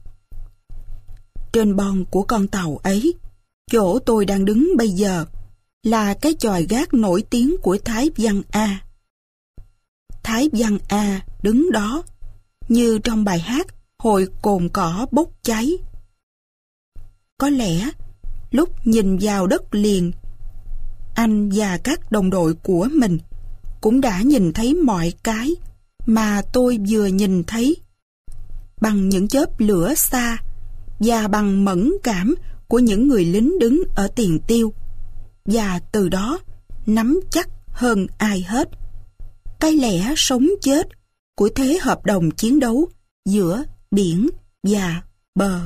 Trên bon của con tàu ấy, chỗ tôi đang đứng bây giờ, là cái chòi gác nổi tiếng của Thái Văn A. Thái Văn A đứng đó, như trong bài hát Hồi cồn cỏ bốc cháy. Có lẽ, lúc nhìn vào đất liền, anh và các đồng đội của mình cũng đã nhìn thấy mọi cái mà tôi vừa nhìn thấy. Bằng những chớp lửa xa và bằng mẫn cảm của những người lính đứng ở tiền tiêu, và từ đó nắm chắc hơn ai hết cái lẽ sống chết của thế hợp đồng chiến đấu giữa biển và bờ.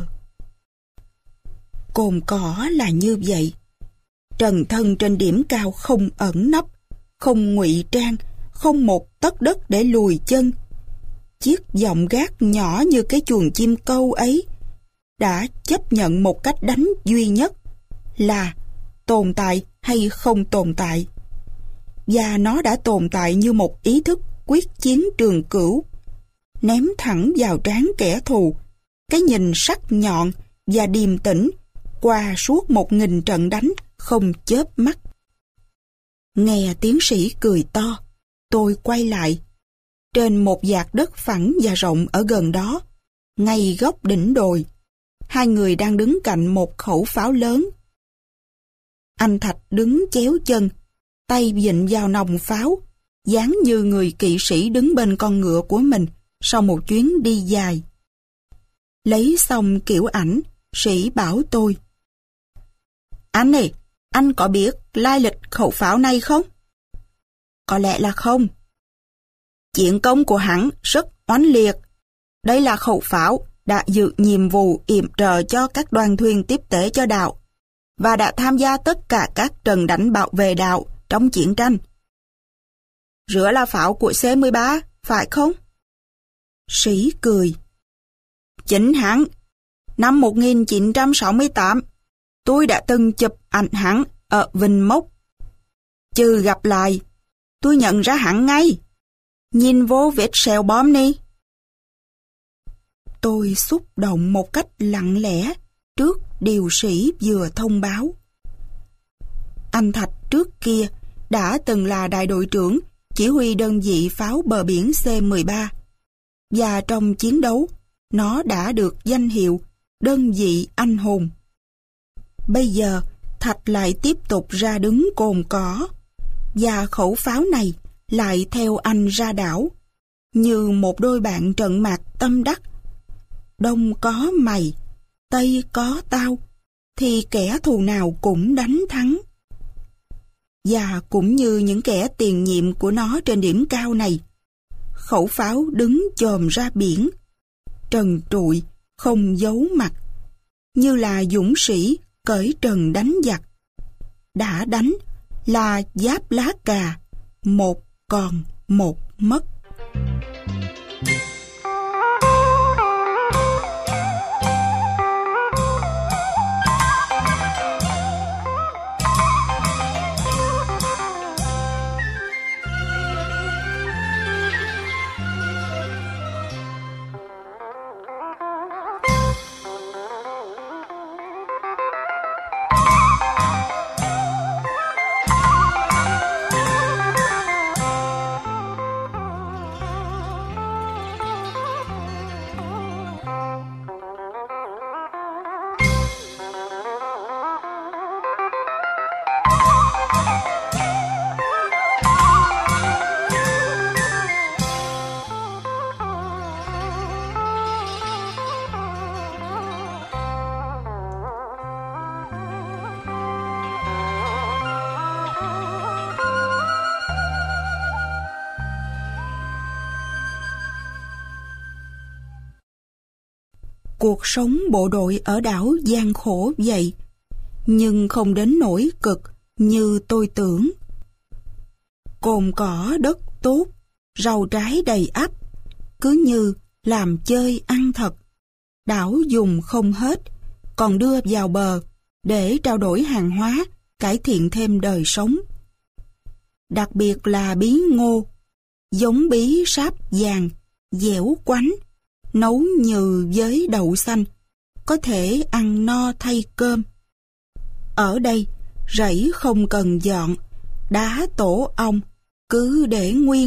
Cồn cỏ là như vậy. Trần thân trên điểm cao không ẩn nấp, không ngụy trang, không một tấc đất để lùi chân. Chiếc giọng gác nhỏ như cái chuồng chim câu ấy đã chấp nhận một cách đánh duy nhất là tồn tại hay không tồn tại. Và nó đã tồn tại như một ý thức quyết chiến trường cửu, ném thẳng vào trán kẻ thù cái nhìn sắc nhọn và điềm tĩnh qua suốt một nghìn trận đánh không chớp mắt. Nghe tiến sĩ cười to, tôi quay lại. Trên một vạt đất phẳng và rộng ở gần đó, ngay góc đỉnh đồi, hai người đang đứng cạnh một khẩu pháo lớn. Anh Thạch đứng chéo chân, tay vịn vào nòng pháo, dáng như người kỵ sĩ đứng bên con ngựa của mình sau một chuyến đi dài. Lấy xong kiểu ảnh, sĩ bảo tôi: "Anh này, anh có biết lai lịch khẩu pháo này không?" "Có lẽ là không." "Chiến công của hắn rất oánh liệt. Đây là khẩu pháo đã dự nhiệm vụ yểm trợ cho các đoàn thuyền tiếp tế cho đảo và đã tham gia tất cả các trận đánh bảo vệ đảo trong chiến tranh." "Rửa là pháo của C mười ba, phải không?" Sĩ cười: "Chính hắn. Năm một nghìn chín trăm sáu mươi tám, tôi đã từng chụp ảnh hắn ở Vinh Mốc. Trừ gặp lại, tôi nhận ra hắn ngay. Nhìn vô vết sẹo bom đi." Tôi xúc động một cách lặng lẽ trước điều sĩ vừa thông báo. Anh Thạch trước kia đã từng là đại đội trưởng chỉ huy đơn vị pháo bờ biển C mười ba, và trong chiến đấu nó đã được danh hiệu đơn vị anh hùng. Bây giờ Thạch lại tiếp tục ra đứng cồn cỏ, và khẩu pháo này lại theo anh ra đảo, như một đôi bạn trận mạc tâm đắc. Đông có mày, Tây có tao, thì kẻ thù nào cũng đánh thắng. Và cũng như những kẻ tiền nhiệm của nó trên điểm cao này, khẩu pháo đứng chồm ra biển, trần trụi, không giấu mặt, như là dũng sĩ cởi trần đánh giặc. Đã đánh là giáp lá cà, một còn một mất. Cuộc sống bộ đội ở đảo gian khổ vậy, nhưng không đến nỗi cực như tôi tưởng. Cồn cỏ đất tốt, rau trái đầy ắp, cứ như làm chơi ăn thật. Đảo dùng không hết, còn đưa vào bờ để trao đổi hàng hóa, cải thiện thêm đời sống. Đặc biệt là bí ngô, giống bí sáp vàng, dẻo quánh, nấu nhừ với đậu xanh, có thể ăn no thay cơm. Ở đây, rẫy không cần dọn, đá tổ ong, cứ để nguyên,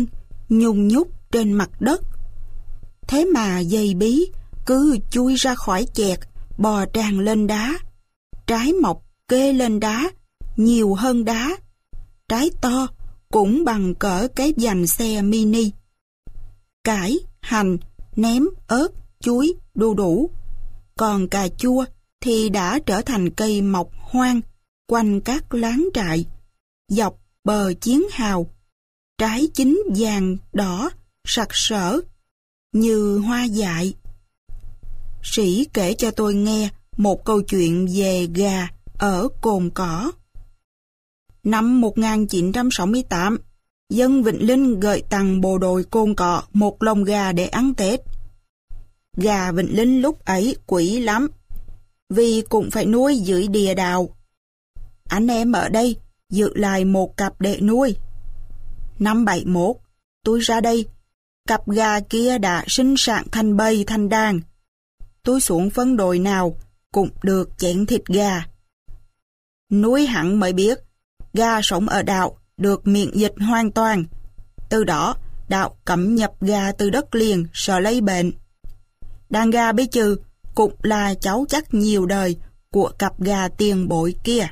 nhung nhúc trên mặt đất. Thế mà dây bí cứ chui ra khỏi chẹt, bò tràn lên đá. Trái mọc kê lên đá, nhiều hơn đá. Trái to cũng bằng cỡ cái vành xe mini. Cải, hành, ném, ớt, chuối, đu đủ. Còn cà chua thì đã trở thành cây mọc hoang quanh các láng trại, dọc bờ chiến hào. Trái chín vàng đỏ, sặc sỡ, như hoa dại. Sĩ kể cho tôi nghe một câu chuyện về gà ở Cồn Cỏ. Năm một nghìn chín trăm sáu mươi tám, dân Vĩnh Linh gửi tặng bộ đội Cồn Cỏ một lồng gà để ăn Tết. Gà Vĩnh Linh lúc ấy quý lắm, vì cũng phải nuôi dưới địa đạo. Anh em ở đây giữ lại một cặp để nuôi. Năm bảy mốt, tôi ra đây, cặp gà kia đã sinh sản thành bầy thành đàn. Tôi xuống phân đồi nào cũng được chén thịt gà. Nuôi hẳn mới biết, gà sống ở đảo được miễn dịch hoàn toàn. Từ đó, đảo cấm nhập gà từ đất liền sợ lây bệnh. Đàn gà bây giờ cũng là cháu chắc nhiều đời của cặp gà tiền bối kia.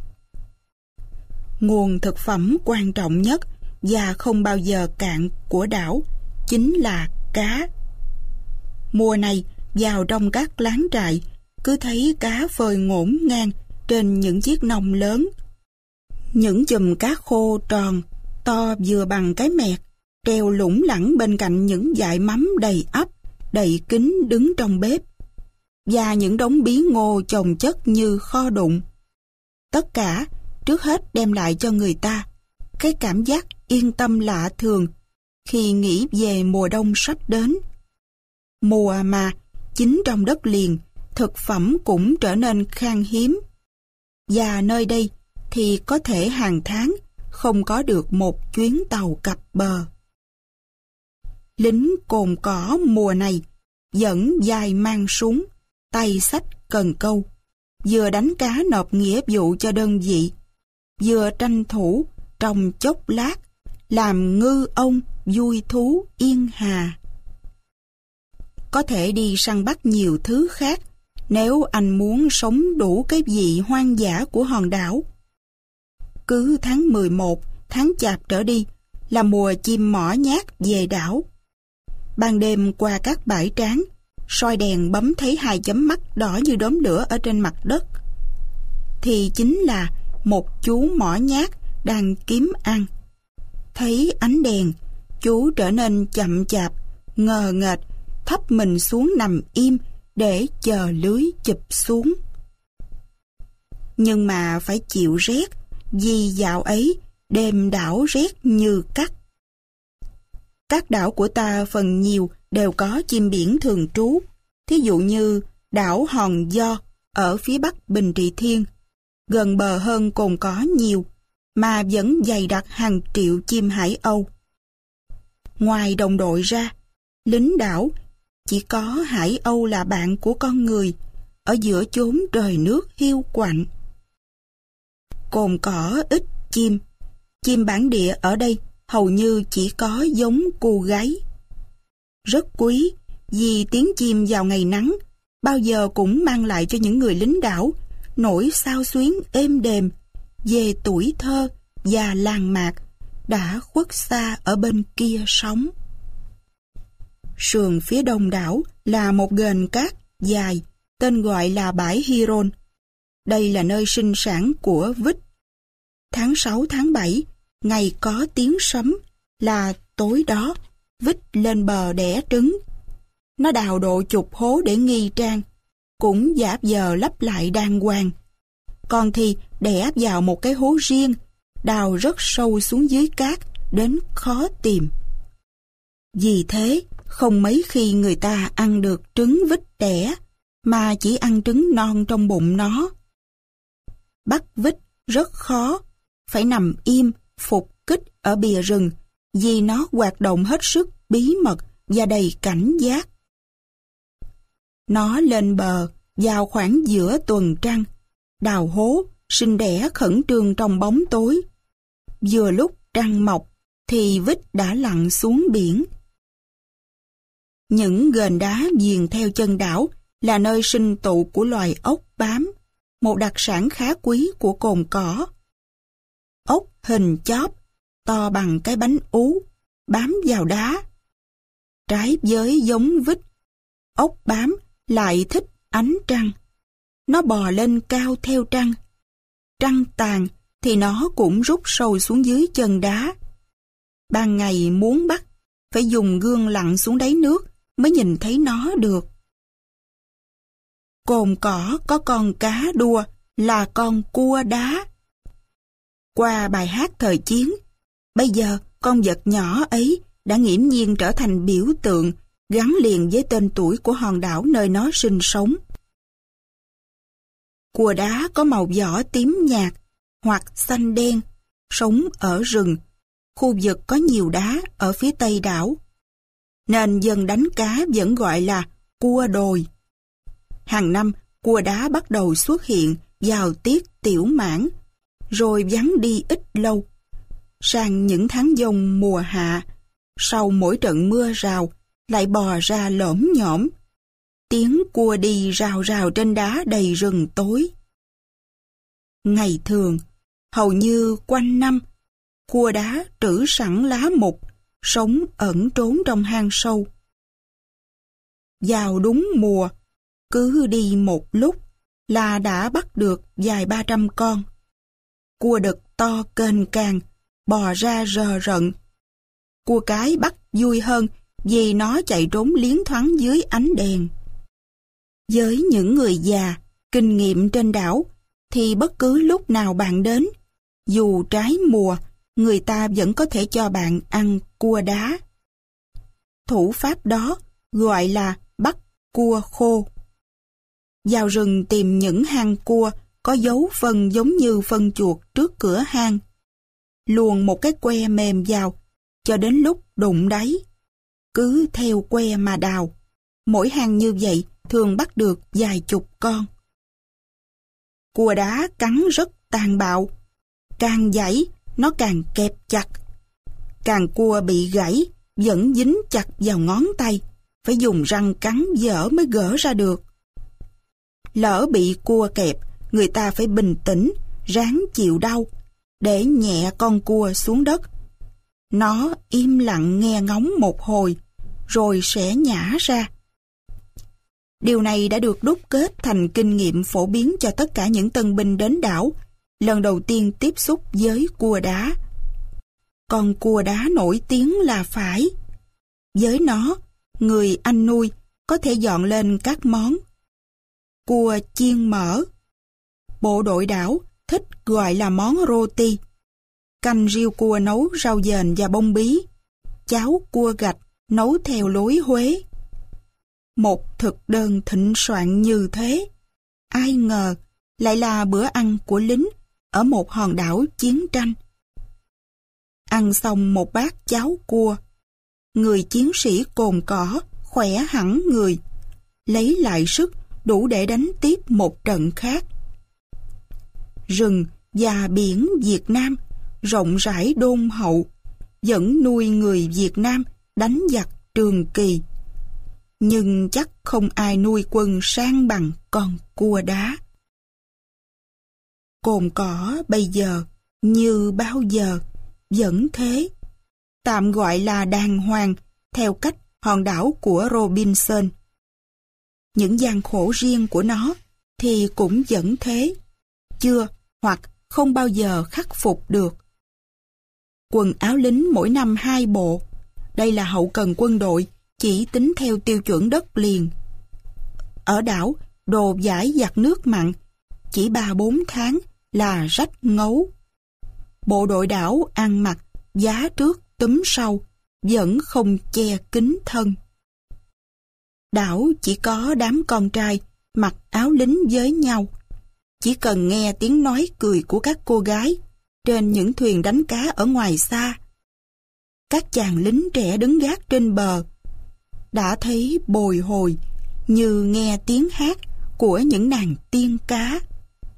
Nguồn thực phẩm quan trọng nhất và không bao giờ cạn của đảo chính là cá. Mùa này, vào trong các láng trại, cứ thấy cá phơi ngổn ngang trên những chiếc nòng lớn. Những chùm cá khô tròn, to vừa bằng cái mẹt, treo lủng lẳng bên cạnh những dải mắm đầy ắp, đầy kín đứng trong bếp, và những đống bí ngô chồng chất như kho đụng. Tất cả, trước hết đem lại cho người ta cái cảm giác yên tâm lạ thường khi nghĩ về mùa đông sắp đến. Mùa mà, chính trong đất liền, thực phẩm cũng trở nên khan hiếm. Và nơi đây thì có thể hàng tháng không có được một chuyến tàu cập bờ. Lính Cồn Cỏ mùa này dẫn vai mang súng, tay xách cần câu, vừa đánh cá nộp nghĩa vụ cho đơn vị, vừa tranh thủ trong chốc lát làm ngư ông vui thú yên hà. Có thể đi săn bắt nhiều thứ khác nếu anh muốn sống đủ cái vị hoang dã của hòn đảo. Cứ tháng mười một, tháng Chạp trở đi là mùa chim mỏ nhát về đảo. Ban đêm qua các bãi tráng, soi đèn bấm thấy hai chấm mắt đỏ như đốm lửa ở trên mặt đất. Thì chính là một chú mỏ nhát đang kiếm ăn. Thấy ánh đèn, chú trở nên chậm chạp, ngờ nghệch, thấp mình xuống nằm im để chờ lưới chụp xuống. Nhưng mà phải chịu rét, vì dạo ấy đêm đảo rét như cắt. Các đảo của ta phần nhiều đều có chim biển thường trú, thí dụ như đảo Hòn Do ở phía bắc Bình Trị Thiên, gần bờ hơn Cồn Cỏ nhiều, mà vẫn dày đặc hàng triệu chim hải âu. Ngoài đồng đội ra, lính đảo chỉ có hải âu là bạn của con người, ở giữa chốn trời nước hiu quạnh. Cồn Cỏ ít chim, chim bản địa ở đây hầu như chỉ có giống cu gáy. Rất quý, vì tiếng chim vào ngày nắng bao giờ cũng mang lại cho những người lính đảo nỗi xao xuyến êm đềm về tuổi thơ và làng mạc đã khuất xa ở bên kia sóng. Sườn phía đông đảo là một ghềnh cát dài, tên gọi là bãi Hiron. Đây là nơi sinh sản của vích. Tháng sáu tháng bảy, ngày có tiếng sấm, là tối đó vích lên bờ đẻ trứng. Nó đào độ chục hố để nghi trang, cũng giả giờ lấp lại đàng hoàng. Còn thì đẻ vào một cái hố riêng, đào rất sâu xuống dưới cát, đến khó tìm. Vì thế, không mấy khi người ta ăn được trứng vích đẻ, mà chỉ ăn trứng non trong bụng nó. Bắt vích rất khó, phải nằm im, phục kích ở bìa rừng, vì nó hoạt động hết sức bí mật và đầy cảnh giác. Nó lên bờ vào khoảng giữa tuần trăng, đào hố, sinh đẻ khẩn trương trong bóng tối. Vừa lúc trăng mọc, thì vít đã lặn xuống biển. Những ghềnh đá viền theo chân đảo là nơi sinh tụ của loài ốc bám, một đặc sản khá quý của cồn cỏ. Ốc hình chóp, to bằng cái bánh ú, bám vào đá. Trái với giống vít, ốc bám lại thích ánh trăng. Nó bò lên cao theo trăng. Trăng tàn thì nó cũng rút sâu xuống dưới chân đá. Ban ngày muốn bắt, phải dùng gương lặn xuống đáy nước mới nhìn thấy nó được. Cồn cỏ có con cá đua là con cua đá. Qua bài hát thời chiến, bây giờ con vật nhỏ ấy đã nghiễm nhiên trở thành biểu tượng gắn liền với tên tuổi của hòn đảo nơi nó sinh sống. Cua đá có màu vỏ tím nhạt hoặc xanh đen, sống ở rừng, khu vực có nhiều đá ở phía tây đảo, nên dân đánh cá vẫn gọi là cua đồi. Hàng năm, cua đá bắt đầu xuất hiện vào tiết tiểu mãn, rồi vắng đi ít lâu. Sang những tháng giông mùa hạ, sau mỗi trận mưa rào, lại bò ra lổm nhổm. Tiếng cua đi rào rào trên đá đầy rừng tối. Ngày thường, hầu như quanh năm, cua đá trữ sẵn lá mục, sống ẩn trốn trong hang sâu. Vào đúng mùa, cứ đi một lúc là đã bắt được vài ba trăm con. Cua đực to kênh càng, bò ra rờ rận. Cua cái bắt vui hơn vì nó chạy trốn liến thoáng dưới ánh đèn. Với những người già, kinh nghiệm trên đảo, thì bất cứ lúc nào bạn đến, dù trái mùa, người ta vẫn có thể cho bạn ăn cua đá. Thủ pháp đó gọi là bắt cua khô. Vào rừng tìm những hang cua có dấu phân giống như phân chuột trước cửa hang. Luồn một cái que mềm vào, cho đến lúc đụng đáy. Cứ theo que mà đào. Mỗi hang như vậy thường bắt được vài chục con. Cua đá cắn rất tàn bạo. Càng giãy, nó càng kẹp chặt. Càng cua bị gãy, vẫn dính chặt vào ngón tay. Phải dùng răng cắn dở mới gỡ ra được. Lỡ bị cua kẹp, người ta phải bình tĩnh, ráng chịu đau, để nhẹ con cua xuống đất. Nó im lặng nghe ngóng một hồi, rồi sẽ nhả ra. Điều này đã được đúc kết thành kinh nghiệm phổ biến cho tất cả những tân binh đến đảo, lần đầu tiên tiếp xúc với cua đá. Con cua đá nổi tiếng là phải. Với nó, người ăn nuôi có thể dọn lên các món. Cua chiên mỡ. Bộ đội đảo thích gọi là món roti. Canh riêu cua nấu rau dền và bông bí. Cháo cua gạch nấu theo lối Huế. Một thực đơn thịnh soạn như thế, ai ngờ lại là bữa ăn của lính ở một hòn đảo chiến tranh. Ăn xong một bát cháo cua, người chiến sĩ cồn cỏ khỏe hẳn người, lấy lại sức đủ để đánh tiếp một trận khác. Rừng và biển Việt Nam rộng rãi đôn hậu, vẫn nuôi người Việt Nam đánh giặc Trường Kỳ. Nhưng chắc không ai nuôi quân sang bằng con cua đá. Cồn cỏ bây giờ như bao giờ vẫn thế, tạm gọi là đàng hoàng theo cách hòn đảo của Robinson. Những gian khổ riêng của nó thì cũng vẫn thế, chưa hoặc không bao giờ khắc phục được. Quần áo lính mỗi năm hai bộ, đây là hậu cần quân đội chỉ tính theo tiêu chuẩn đất liền. Ở đảo, đồ vải giặt nước mặn chỉ ba bốn tháng là rách ngấu. Bộ đội đảo ăn mặc giá trước túm sau, vẫn không che kín thân. Đảo chỉ có đám con trai mặc áo lính với nhau. Chỉ cần nghe tiếng nói cười của các cô gái trên những thuyền đánh cá ở ngoài xa. Các chàng lính trẻ đứng gác trên bờ đã thấy bồi hồi như nghe tiếng hát của những nàng tiên cá.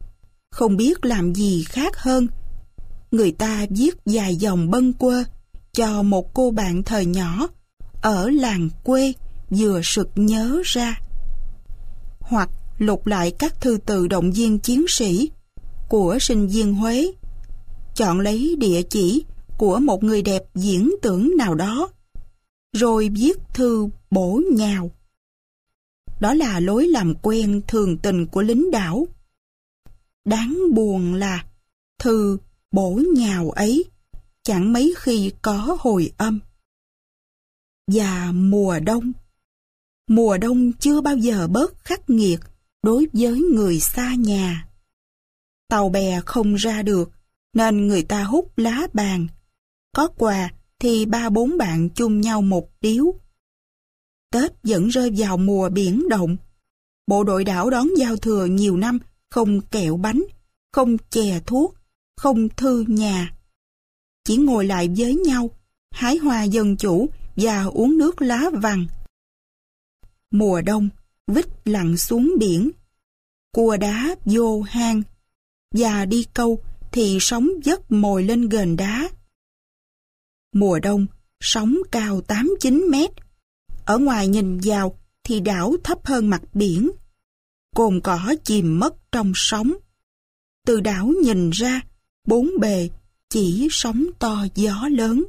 Không biết làm gì khác hơn, người ta viết vài dòng bâng quơ cho một cô bạn thời nhỏ ở làng quê vừa sực nhớ ra. Hoặc lục lại các thư từ động viên chiến sĩ của sinh viên Huế, chọn lấy địa chỉ của một người đẹp diễn tưởng nào đó, rồi viết thư bổ nhào. Đó là lối làm quen thường tình của lính đảo. Đáng buồn là thư bổ nhào ấy chẳng mấy khi có hồi âm. Và mùa đông, mùa đông chưa bao giờ bớt khắc nghiệt đối với người xa nhà. Tàu bè không ra được, nên người ta hút lá bàn. Có quà thì ba bốn bạn chung nhau một điếu. Tết vẫn rơi vào mùa biển động. Bộ đội đảo đón giao thừa nhiều năm không kẹo bánh, không chè thuốc, không thư nhà. Chỉ ngồi lại với nhau, hái hoa dân chủ và uống nước lá vàng. Mùa đông, vít lặn xuống biển, cua đá vô hang, và đi câu thì sóng vất mồi lên ghềnh đá. Mùa đông, sóng cao tám chín mét. Ở ngoài nhìn vào thì đảo thấp hơn mặt biển. Cồn cỏ chìm mất trong sóng. Từ đảo nhìn ra, bốn bề chỉ sóng to gió lớn.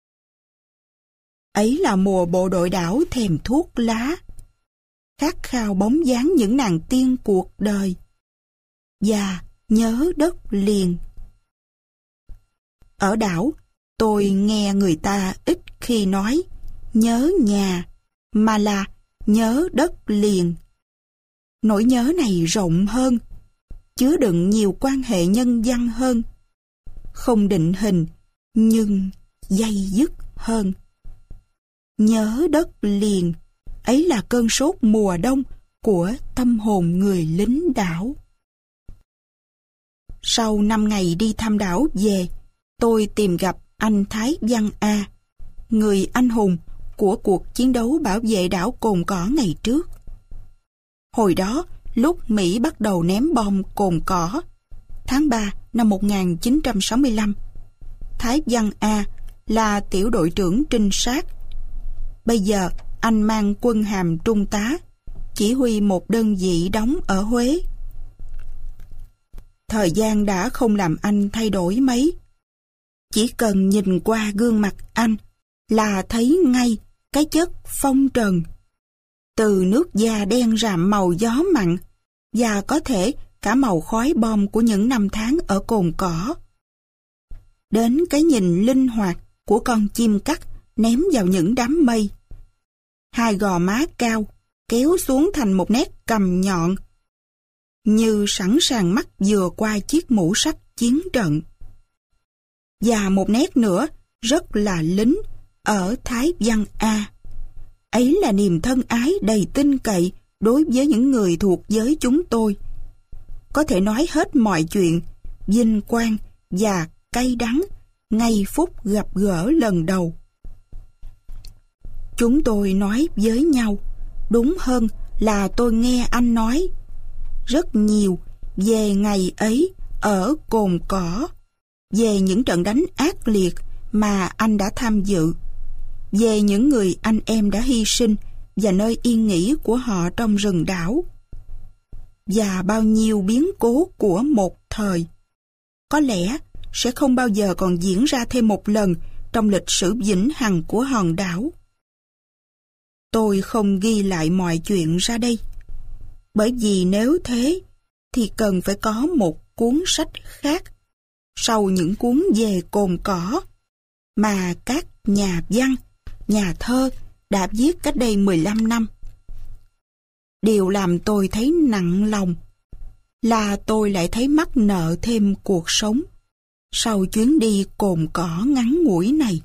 Ấy là mùa bộ đội đảo thèm thuốc lá, khát khao bóng dáng những nàng tiên cuộc đời, và nhớ đất liền. Ở đảo, tôi nghe người ta ít khi nói nhớ nhà, mà là nhớ đất liền. Nỗi nhớ này rộng hơn, chứa đựng nhiều quan hệ nhân văn hơn, không định hình nhưng dây dứt hơn. Nhớ đất liền, ấy là cơn sốt mùa đông của tâm hồn người lính đảo. Sau năm ngày đi thăm đảo về, tôi tìm gặp anh Thái Văn A, người anh hùng của cuộc chiến đấu bảo vệ đảo Cồn Cỏ ngày trước. Hồi đó, lúc Mỹ bắt đầu ném bom Cồn Cỏ, tháng ba năm một nghìn chín trăm sáu mươi lăm, Thái Văn A là tiểu đội trưởng trinh sát. Bây giờ, anh mang quân hàm trung tá, chỉ huy một đơn vị đóng ở Huế. Thời gian đã không làm anh thay đổi mấy. Chỉ cần nhìn qua gương mặt anh là thấy ngay cái chất phong trần. Từ nước da đen rạm màu gió mặn, và có thể cả màu khói bom của những năm tháng ở Cồn Cỏ. Đến cái nhìn linh hoạt của con chim cắt ném vào những đám mây. Hai gò má cao, kéo xuống thành một nét cằm nhọn, như sẵn sàng mắt vừa qua chiếc mũ sắt chiến trận. Và một nét nữa rất là lính ở Thái Văn A. Ấy là niềm thân ái đầy tin cậy đối với những người thuộc giới chúng tôi. Có thể nói hết mọi chuyện, vinh quang và cay đắng ngay phút gặp gỡ lần đầu. Chúng tôi nói với nhau, đúng hơn là tôi nghe anh nói rất nhiều về ngày ấy ở Cồn Cỏ, về những trận đánh ác liệt mà anh đã tham dự, về những người anh em đã hy sinh và nơi yên nghỉ của họ trong rừng đảo, và bao nhiêu biến cố của một thời có lẽ sẽ không bao giờ còn diễn ra thêm một lần trong lịch sử vĩnh hằng của hòn đảo. Tôi không ghi lại mọi chuyện ra đây, bởi vì nếu thế thì cần phải có một cuốn sách khác sau những cuốn về Cồn Cỏ mà các nhà văn, nhà thơ đã viết cách đây mười lăm năm. Điều làm tôi thấy nặng lòng là tôi lại thấy mắc nợ thêm cuộc sống sau chuyến đi Cồn Cỏ ngắn ngủi này.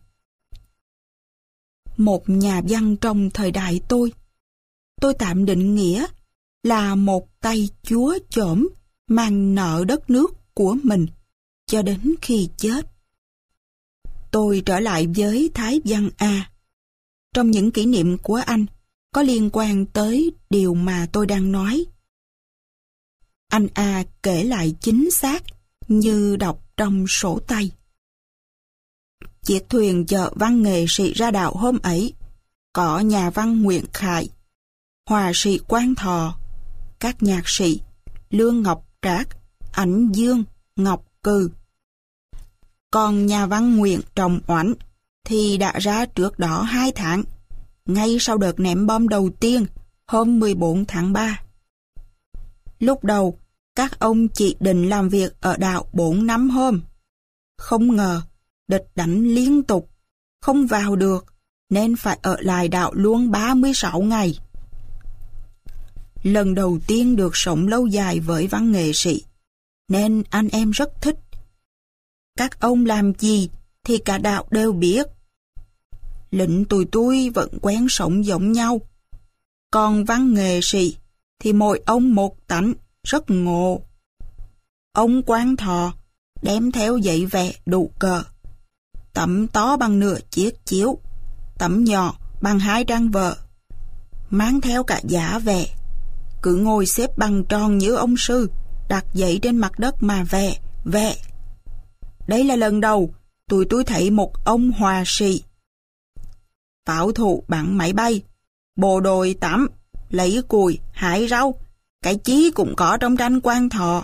Một nhà văn trong thời đại tôi, tôi tạm định nghĩa là một tay chúa chổm mang nợ đất nước của mình cho đến khi chết. Tôi trở lại với Thái Văn A. Trong những kỷ niệm của anh có liên quan tới điều mà tôi đang nói. Anh A kể lại chính xác như đọc trong sổ tay. chiếc thuyền chở văn nghệ sĩ ra đảo hôm ấy có nhà văn Nguyễn Khải, họa sĩ Quang Thọ, các nhạc sĩ Lương Ngọc Trác, Ánh Dương, Ngọc Cừ. Còn nhà văn Nguyễn Trọng Oánh thì đã ra trước đó hai tháng, ngay sau đợt ném bom đầu tiên hôm mười bốn tháng ba. Lúc đầu, các ông chỉ định làm việc ở đảo bốn năm hôm. Không ngờ, địch đánh liên tục, không vào được, nên phải ở lại đảo luôn ba mươi sáu ngày. Lần đầu tiên được sống lâu dài với văn nghệ sĩ, nên anh em rất thích. Các ông làm gì thì cả đảo đều biết. Lính tụi tôi vẫn quen sống giống nhau. Còn văn nghệ sĩ thì mỗi ông một tánh, rất ngộ. Ông Quang Thọ đem theo giấy vẽ đủ cờ. Tấm to bằng nửa chiếc chiếu, tấm nhỏ bằng hai trang vở. Mang theo cả giá vẽ. Cứ ngồi xếp bằng tròn như ông sư, đặt giấy trên mặt đất mà vẽ, vẽ. Đây là lần đầu tụi tôi thấy một ông họa sĩ. Pháo thủ bắn máy bay, bộ đội tắm, lấy củi, hái rau, cái chí cũng có trong tranh Quang Thọ.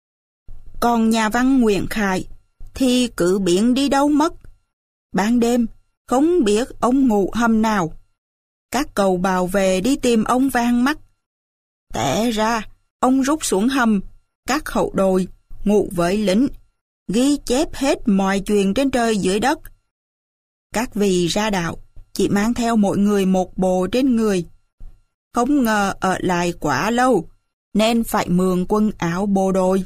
Còn nhà văn Nguyễn Khải thì cứ biến đi đâu mất. Ban đêm, không biết ông ngủ hầm nào. Các cầu bào về đi tìm ông vang mắt. Té ra, ông rút xuống hầm, các khẩu đội, ngủ với lính, ghi chép hết mọi chuyện trên trời dưới đất. Các vị ra đảo chỉ mang theo mỗi người một bộ trên người. Không ngờ ở lại quá lâu, nên phải mượn quần áo bộ đội.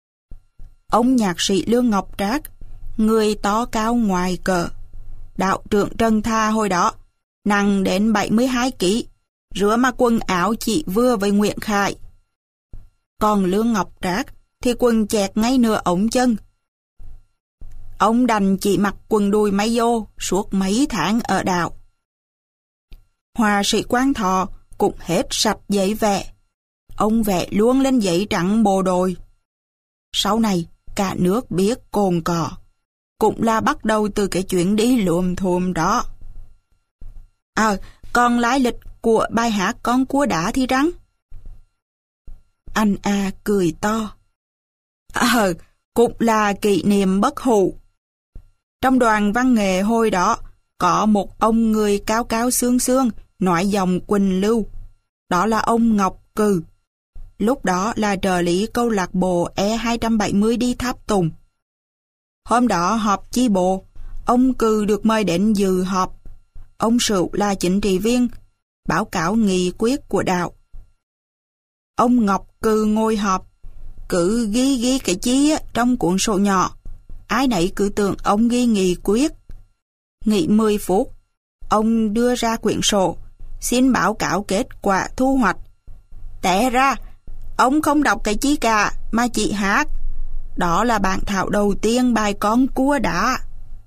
Ông nhạc sĩ Lương Ngọc Trác, người to cao ngoài cỡ, đạo trưởng Trần Tha hồi đó, nặng đến bảy mươi hai ki lô gam, rửa mà quần áo chỉ vừa với Nguyễn Khải. Còn Lương Ngọc Trác thì quần chẹt ngay nửa ống chân. Ông đành chỉ mặc quần đùi máy vô suốt mấy tháng ở đảo. Họa sĩ Quang Thọ cũng hết sạch giấy vẽ. Ông vẽ luôn lên giấy trắng bộ đội. Sau này, cả nước biết Cồn Cỏ. Cũng là bắt đầu từ cái chuyện đi luồm thuồm đó. À, còn lai lịch của bài hát Con Cua Đá thì răng? Anh A cười to. Ờ, à, cũng là kỷ niệm bất hủ. Trong đoàn văn nghệ hồi đó, có một ông người cao cao xương xương, nói dòng Quỳnh Lưu. Đó là ông Ngọc Cừ. Lúc đó là trợ lý câu lạc bộ E hai bảy không đi Tháp Tùng. Hôm đó họp chi bộ, ông Cừ được mời đến dự họp. Ông Sửu là chính trị viên, báo cáo nghị quyết của đảo. Ông Ngọc Cừ ngồi họp, cứ ghi ghi cái chi trong cuốn sổ nhỏ. Ai nấy cứ tưởng ông ghi nghị quyết. Nghỉ mười phút, ông đưa ra quyển sổ, xin báo cáo kết quả thu hoạch. Té ra, ông không đọc cái chi cả, mà chỉ hát. Đó là bản thảo đầu tiên bài Con Cua Đá.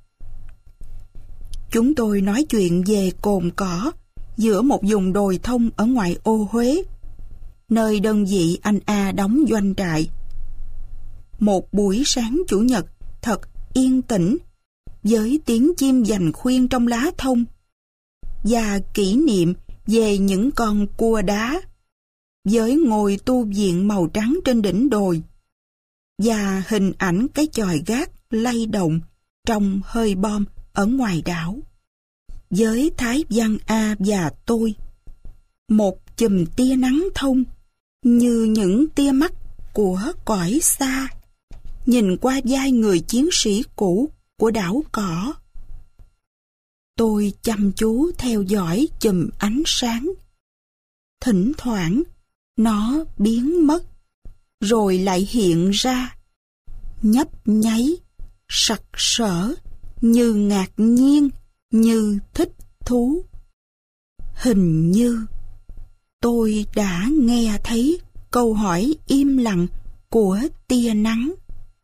Chúng tôi nói chuyện về Cồn Cỏ, giữa một vùng đồi thông ở ngoài ô Huế, nơi đơn vị anh A đóng doanh trại. Một buổi sáng Chủ nhật thật yên tĩnh, với tiếng chim giành khuyên trong lá thông, và kỷ niệm về những con cua đá, với ngôi tu viện màu trắng trên đỉnh đồi, và hình ảnh cái chòi gác lay động trong hơi bom ở ngoài đảo. Với Thái Văn A và tôi, một chùm tia nắng thông như những tia mắt của cõi xa, nhìn qua vai người chiến sĩ cũ của đảo Cỏ. Tôi chăm chú theo dõi chùm ánh sáng. Thỉnh thoảng, nó biến mất, rồi lại hiện ra, nhấp nháy, sặc sỡ, như ngạc nhiên, như thích thú. Hình như tôi đã nghe thấy câu hỏi im lặng của tia nắng.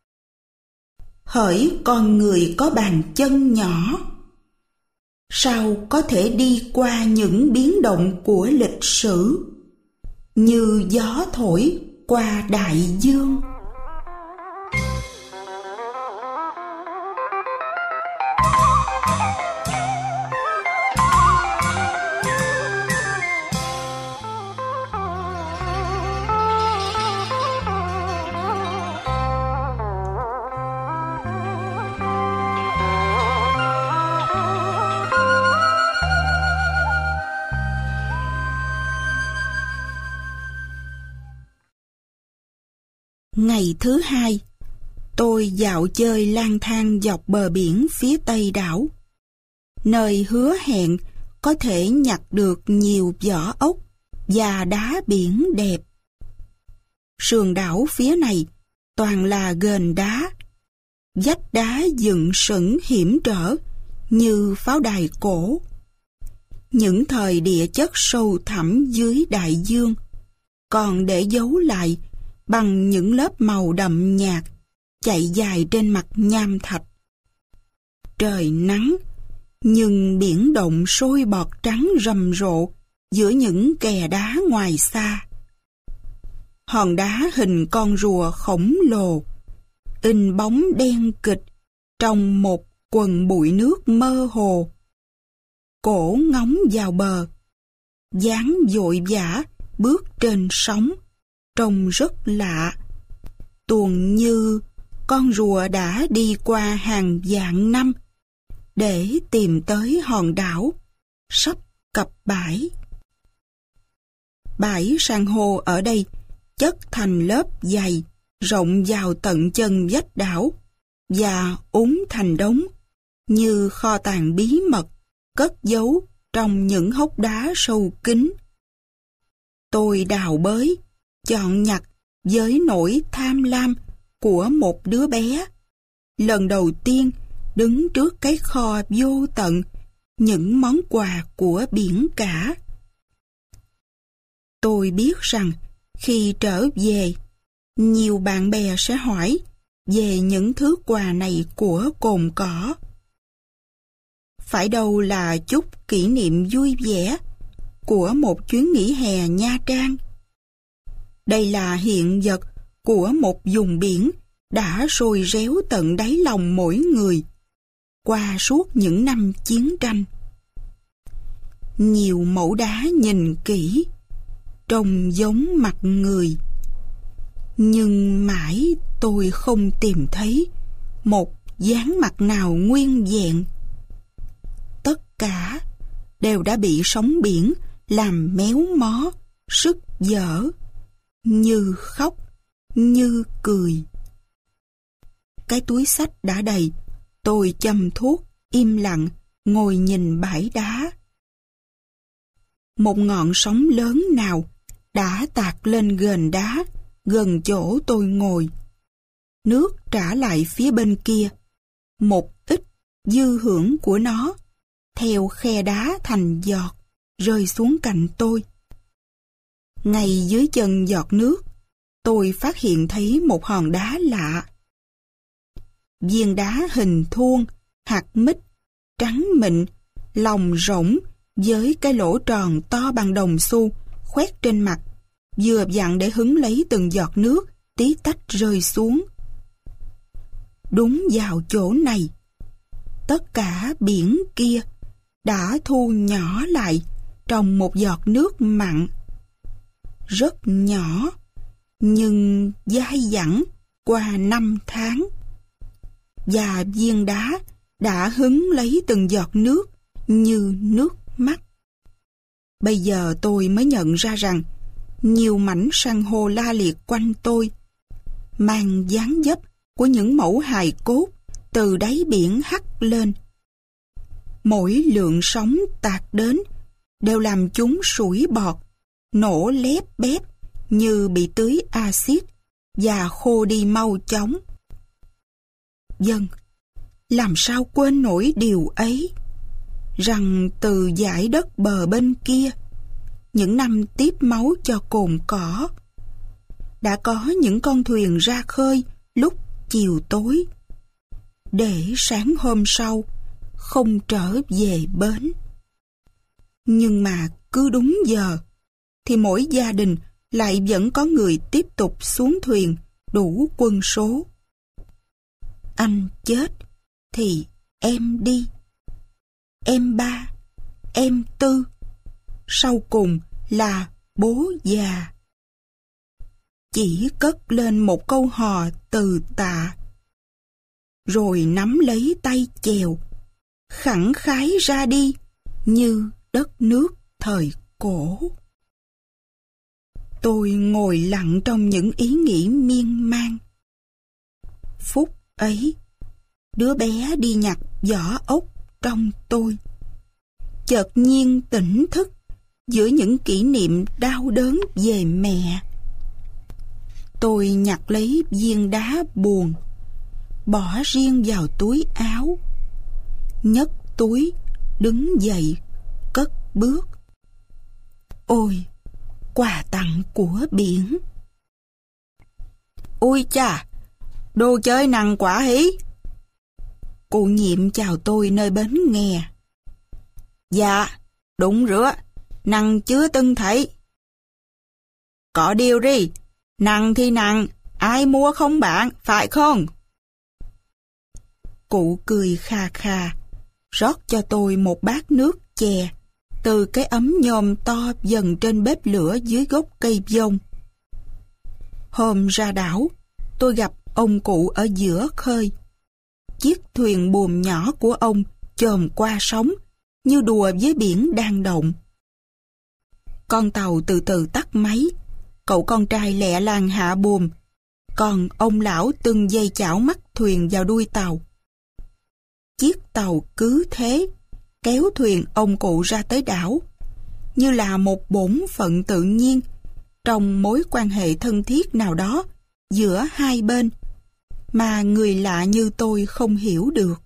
Hỡi con người có bàn chân nhỏ, sao có thể đi qua những biến động của lịch sử, như gió thổi qua đại dương? Ngày thứ hai, tôi dạo chơi lang thang dọc bờ biển phía tây đảo, nơi hứa hẹn có thể nhặt được nhiều vỏ ốc và đá biển đẹp. Sườn đảo phía này toàn là ghềnh đá, vách đá dựng sững hiểm trở như pháo đài cổ. Những thời địa chất sâu thẳm dưới đại dương còn để dấu lại bằng những lớp màu đậm nhạt chạy dài trên mặt nham thạch. Trời nắng, nhưng biển động sôi bọt trắng rầm rộ giữa những kè đá ngoài xa. Hòn đá hình con rùa khổng lồ, in bóng đen kịch trong một quần bụi nước mơ hồ. Cổ ngóng vào bờ, dáng vội vã bước trên sóng, trông rất lạ. Tuồn như con rùa đã đi qua hàng vạn năm để tìm tới hòn đảo sắp cập bãi. Bãi san hô ở đây chất thành lớp dày rộng vào tận chân vách đảo và uốn thành đống như kho tàng bí mật cất giấu trong những hốc đá sâu kín. Tôi đào bới, chọn nhặt với nỗi tham lam của một đứa bé, lần đầu tiên đứng trước cái kho vô tận những món quà của biển cả. Tôi biết rằng khi trở về, nhiều bạn bè sẽ hỏi về những thứ quà này của cồn cỏ. Phải đâu là chút kỷ niệm vui vẻ của một chuyến nghỉ hè Nha Trang. Đây là hiện vật của một vùng biển đã sôi réo tận đáy lòng mỗi người qua suốt những năm chiến tranh. Nhiều mẫu đá nhìn kỹ, trông giống mặt người, nhưng mãi tôi không tìm thấy một dáng mặt nào nguyên vẹn. Tất cả đều đã bị sóng biển làm méo mó, sứt dở, như khóc, như cười. Cái túi xách đã đầy, tôi châm thuốc, im lặng, ngồi nhìn bãi đá. Một ngọn sóng lớn nào đã tạt lên ghềnh đá gần chỗ tôi ngồi. Nước trả lại phía bên kia, một ít dư hưởng của nó theo khe đá thành giọt rơi xuống cạnh tôi. Ngay dưới chân giọt nước, tôi phát hiện thấy một hòn đá lạ. Viên đá hình thuôn, hạt mít, trắng mịn, lòng rỗng với cái lỗ tròn to bằng đồng xu khoét trên mặt, vừa vặn để hứng lấy từng giọt nước tí tách rơi xuống. Đúng vào chỗ này, tất cả biển kia đã thu nhỏ lại trong một giọt nước mặn. Rất nhỏ, nhưng dai dẳng qua năm tháng. Và viên đá đã hứng lấy từng giọt nước như nước mắt. Bây giờ tôi mới nhận ra rằng nhiều mảnh san hô la liệt quanh tôi, mang dáng dấp của những mẫu hài cốt từ đáy biển hắt lên. Mỗi lượng sóng tạt đến đều làm chúng sủi bọt, nổ lép bép như bị tưới axit và khô đi mau chóng. Vâng, làm sao quên nổi điều ấy, rằng từ dải đất bờ bên kia, những năm tiếp máu cho cồn cỏ, đã có những con thuyền ra khơi lúc chiều tối, để sáng hôm sau không trở về bến. Nhưng mà cứ đúng giờ, thì mỗi gia đình lại vẫn có người tiếp tục xuống thuyền đủ quân số. Anh chết thì em đi, em ba, em tư, sau cùng là bố già. Chỉ cất lên một câu hò từ tạ, rồi nắm lấy tay chèo, khẳng khái ra đi như đất nước thời cổ. Tôi ngồi lặng trong những ý nghĩ miên man. Phút ấy, đứa bé đi nhặt vỏ ốc trong tôi chợt nhiên tỉnh thức giữa những kỷ niệm đau đớn về mẹ. Tôi nhặt lấy viên đá buồn, bỏ riêng vào túi áo, nhấc túi, đứng dậy, cất bước. Ôi, quà tặng của biển! Ôi chà, đồ chơi nặng quá hí! Cụ Nhiệm chào tôi nơi bến nghè. Dạ, đúng rứa, nặng chưa từng thấy. Có điều đi, nặng thì nặng, ai mua không bạn, phải không? Cụ cười kha kha, rót cho tôi một bát nước chè từ cái ấm nhôm to dần trên bếp lửa dưới gốc cây vông. Hôm ra đảo, tôi gặp ông cụ ở giữa khơi. Chiếc thuyền buồm nhỏ của ông chồm qua sóng như đùa với biển đang động. Con tàu từ từ tắt máy, cậu con trai lẹ làng hạ buồm, còn ông lão từng dây chảo mắt thuyền vào đuôi tàu. Chiếc tàu cứ thế kéo thuyền ông cụ ra tới đảo, như là một bổn phận tự nhiên trong mối quan hệ thân thiết nào đó giữa hai bên mà người lạ như tôi không hiểu được.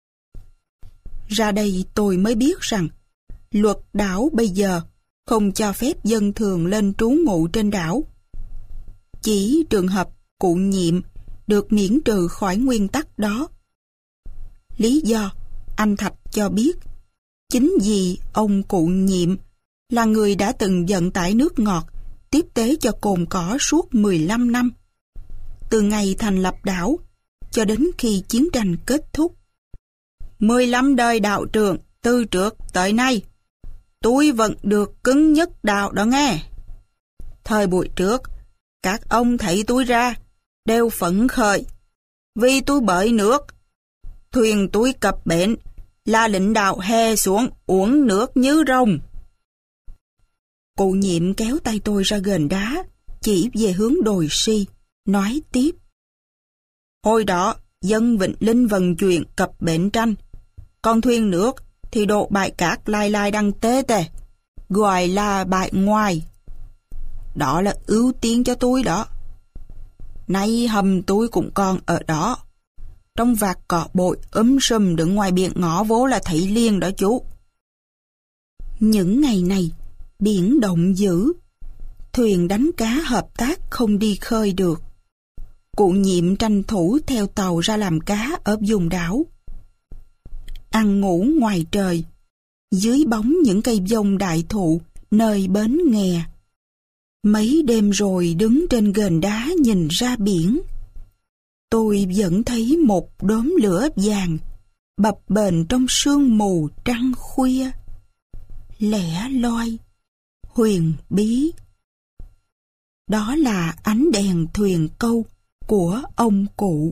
Ra đây tôi mới biết rằng luật đảo bây giờ không cho phép dân thường lên trú ngụ trên đảo. Chỉ trường hợp cụ Nhiệm được miễn trừ khỏi nguyên tắc đó. Lý do, anh Thạch cho biết, chính vì ông cụ Nhiệm là người đã từng vận tải nước ngọt tiếp tế cho Cồn Cỏ suốt mười lăm năm, từ ngày thành lập đảo cho đến khi chiến tranh kết thúc. mười lăm đời đạo trưởng từ trước tới nay, tôi vẫn được cứng nhất đạo đó nghe. Thời buổi trước, các ông thấy tôi ra đều phấn khởi vì tôi bơi nước. Thuyền tôi cập bến là lãnh đạo hè xuống uống nước như rồng. Cụ Nhiệm kéo tay tôi ra gần đá, chỉ về hướng đồi Si, nói tiếp. Hồi đó, dân Vịnh Linh vận chuyển cập bến tranh, còn thuyền nước thì độ bãi cát lai lai đăng tê tê, gọi là bãi ngoài. Đó là ưu tiên cho tôi đó. Nay hầm tôi cũng còn ở đó. Trong vạt cỏ bội ấm sùm đứng ngoài biển ngõ vố là thấy liền đó chú. Những ngày này, biển động dữ. Thuyền đánh cá hợp tác không đi khơi được. Cụ Nhiệm tranh thủ theo tàu ra làm cá ở vùng đảo. Ăn ngủ ngoài trời, dưới bóng những cây vông đại thụ nơi bến nghè. Mấy đêm rồi đứng trên ghềnh đá nhìn ra biển. Tôi vẫn thấy một đốm lửa vàng bập bềnh trong sương mù trăng khuya, lẻ loi, huyền bí. Đó là ánh đèn thuyền câu của ông cụ.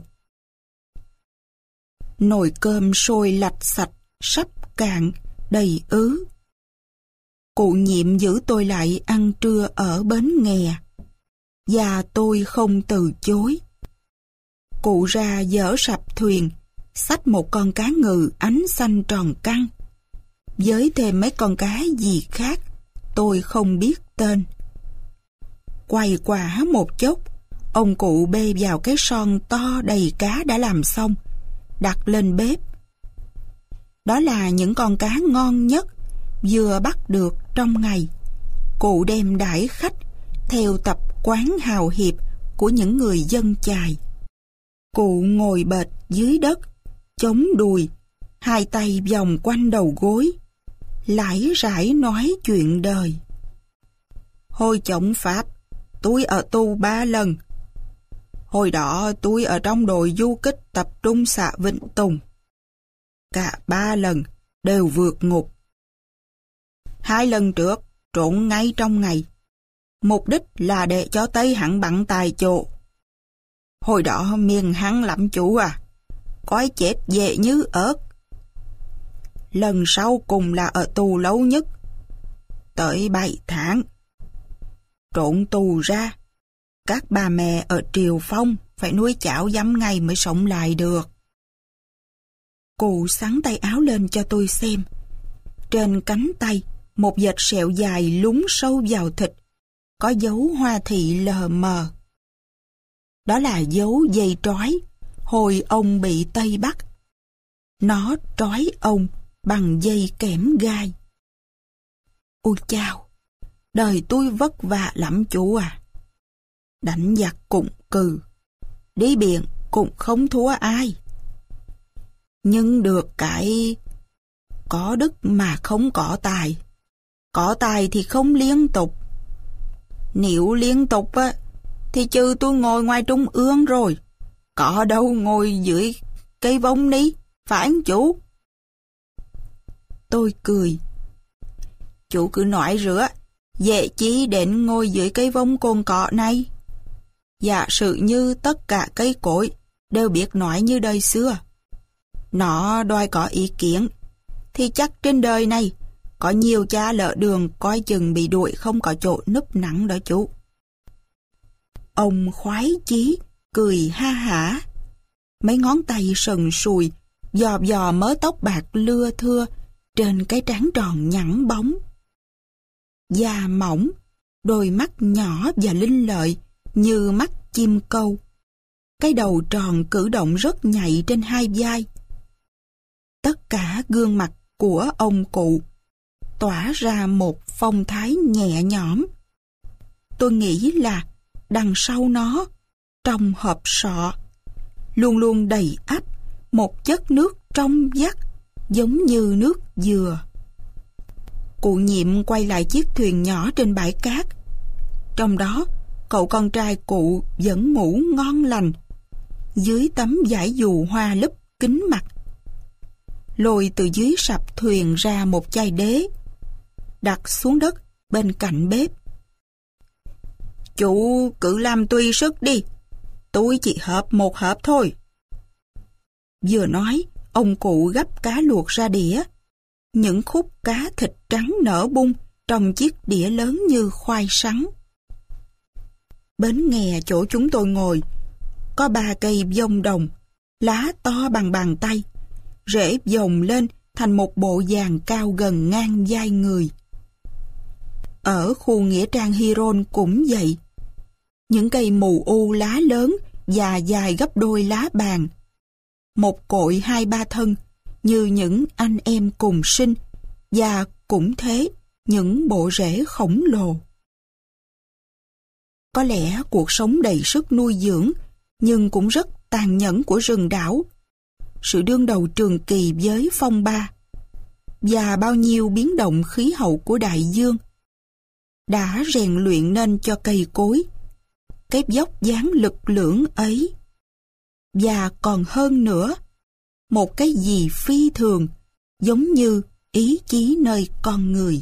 Nồi cơm sôi lạch sạch, sắp cạn, đầy ứ. Cụ Nhiệm giữ tôi lại ăn trưa ở bến nghè, và tôi không từ chối. Cụ ra dỡ sập thuyền, xách một con cá ngừ ánh xanh tròn căng, với thêm mấy con cá gì khác, tôi không biết tên. Quay qua một chốc, ông cụ bê vào cái son to đầy cá đã làm xong, đặt lên bếp. Đó là những con cá ngon nhất vừa bắt được trong ngày. Cụ đem đãi khách theo tập quán hào hiệp của những người dân chài. Cụ ngồi bệt dưới đất, chống đùi, hai tay vòng quanh đầu gối, lải rải nói chuyện đời. Hồi chống Pháp, tôi ở tù ba lần. Hồi đó tôi ở trong đội du kích tập trung xã Vĩnh Tùng. Cả ba lần đều vượt ngục. Hai lần trước trốn ngay trong ngày. Mục đích là để cho Tây hắn bắn tại chỗ. Hồi đó miền hắn lắm chú à, coi chết dễ như ớt. Lần sau cùng là ở tù lâu nhất, tới bảy tháng. trộn tù ra. Các bà mẹ ở Triều Phong phải nuôi chảo dăm ngày mới sống lại được. Cụ xắn tay áo lên cho tôi xem. Trên cánh tay, một vệt sẹo dài lún sâu vào thịt, có dấu hoa thị lờ mờ. Đó là dấu dây trói, hồi ông bị Tây bắt. Nó trói ông bằng dây kẽm gai. Ôi chao, đời tôi vất vả lắm chú à. Đánh giặc cũng cừ, đi biển cũng không thua ai. Nhưng được cái có đức mà không có tài. Có tài thì không liên tục. Nếu liên tục á, thì trừ tôi ngồi ngoài trung ương rồi. Có đâu ngồi dưới cây vông đi, phải không chú? Tôi cười. Chú cứ nói rửa, dễ chí đến ngồi dưới cây vông cồn cỏ này. Giả sử như tất cả cây cối đều biết nói như đời xưa. Nó đòi có ý kiến, thì chắc trên đời này có nhiều cha lỡ đường coi chừng bị đuổi không có chỗ núp nắng đó chú. Ông khoái chí, cười ha hả. Mấy ngón tay sần sùi, dò dò mớ tóc bạc lưa thưa trên cái trán tròn nhẵn bóng. Da mỏng, đôi mắt nhỏ và linh lợi như mắt chim câu. Cái đầu tròn cử động rất nhạy trên hai vai. Tất cả gương mặt của ông cụ tỏa ra một phong thái nhẹ nhõm. Tôi nghĩ là đằng sau nó, trong hộp sọ, luôn luôn đầy ắp một chất nước trong vắt giống như nước dừa. Cụ Nhiệm quay lại chiếc thuyền nhỏ trên bãi cát. Trong đó, cậu con trai cụ vẫn ngủ ngon lành dưới tấm vải dù hoa lúp kín mặt. Lôi từ dưới sập thuyền ra một chai đế, đặt xuống đất bên cạnh bếp. Chú cứ làm tùy sức đi, tôi chỉ hớp một hớp thôi. Vừa nói, ông cụ gắp cá luộc ra đĩa. Những khúc cá thịt trắng nở bung trong chiếc đĩa lớn như khoai sắn. Bến nghè chỗ chúng tôi ngồi, có ba cây dông đồng, lá to bằng bàn tay, rễ dồng lên thành một bộ vàng cao gần ngang vai người. Ở khu nghĩa trang Hiron cũng vậy. Những cây mù u lá lớn và dài gấp đôi lá bàn. Một cội hai ba thân như những anh em cùng sinh, và cũng thế những bộ rễ khổng lồ. Có lẽ cuộc sống đầy sức nuôi dưỡng nhưng cũng rất tàn nhẫn của rừng đảo, sự đương đầu trường kỳ với phong ba và bao nhiêu biến động khí hậu của đại dương đã rèn luyện nên cho cây cối cái vóc dáng lực lưỡng ấy. Và còn hơn nữa, một cái gì phi thường giống như ý chí nơi con người.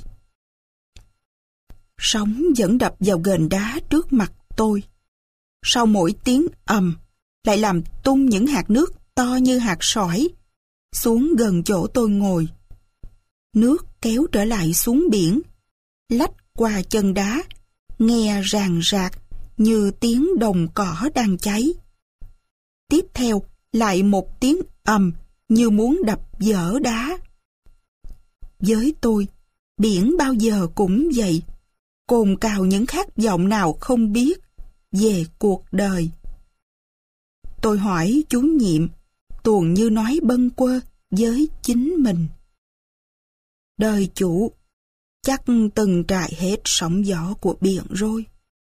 Sóng vẫn đập vào ghềnh đá trước mặt tôi. Sau mỗi tiếng ầm lại làm tung những hạt nước to như hạt sỏi xuống gần chỗ tôi ngồi. Nước kéo trở lại xuống biển, lách qua chân đá, nghe ràng rạc như tiếng đồng cỏ đang cháy. Tiếp theo lại một tiếng ầm như muốn đập vỡ đá. Với tôi, biển bao giờ cũng vậy, cồn cào những khát vọng nào không biết về cuộc đời. Tôi hỏi chú Nhiệm, tuồng như nói bâng quơ với chính mình. Đời chủ chắc từng trải hết sóng gió của biển rồi.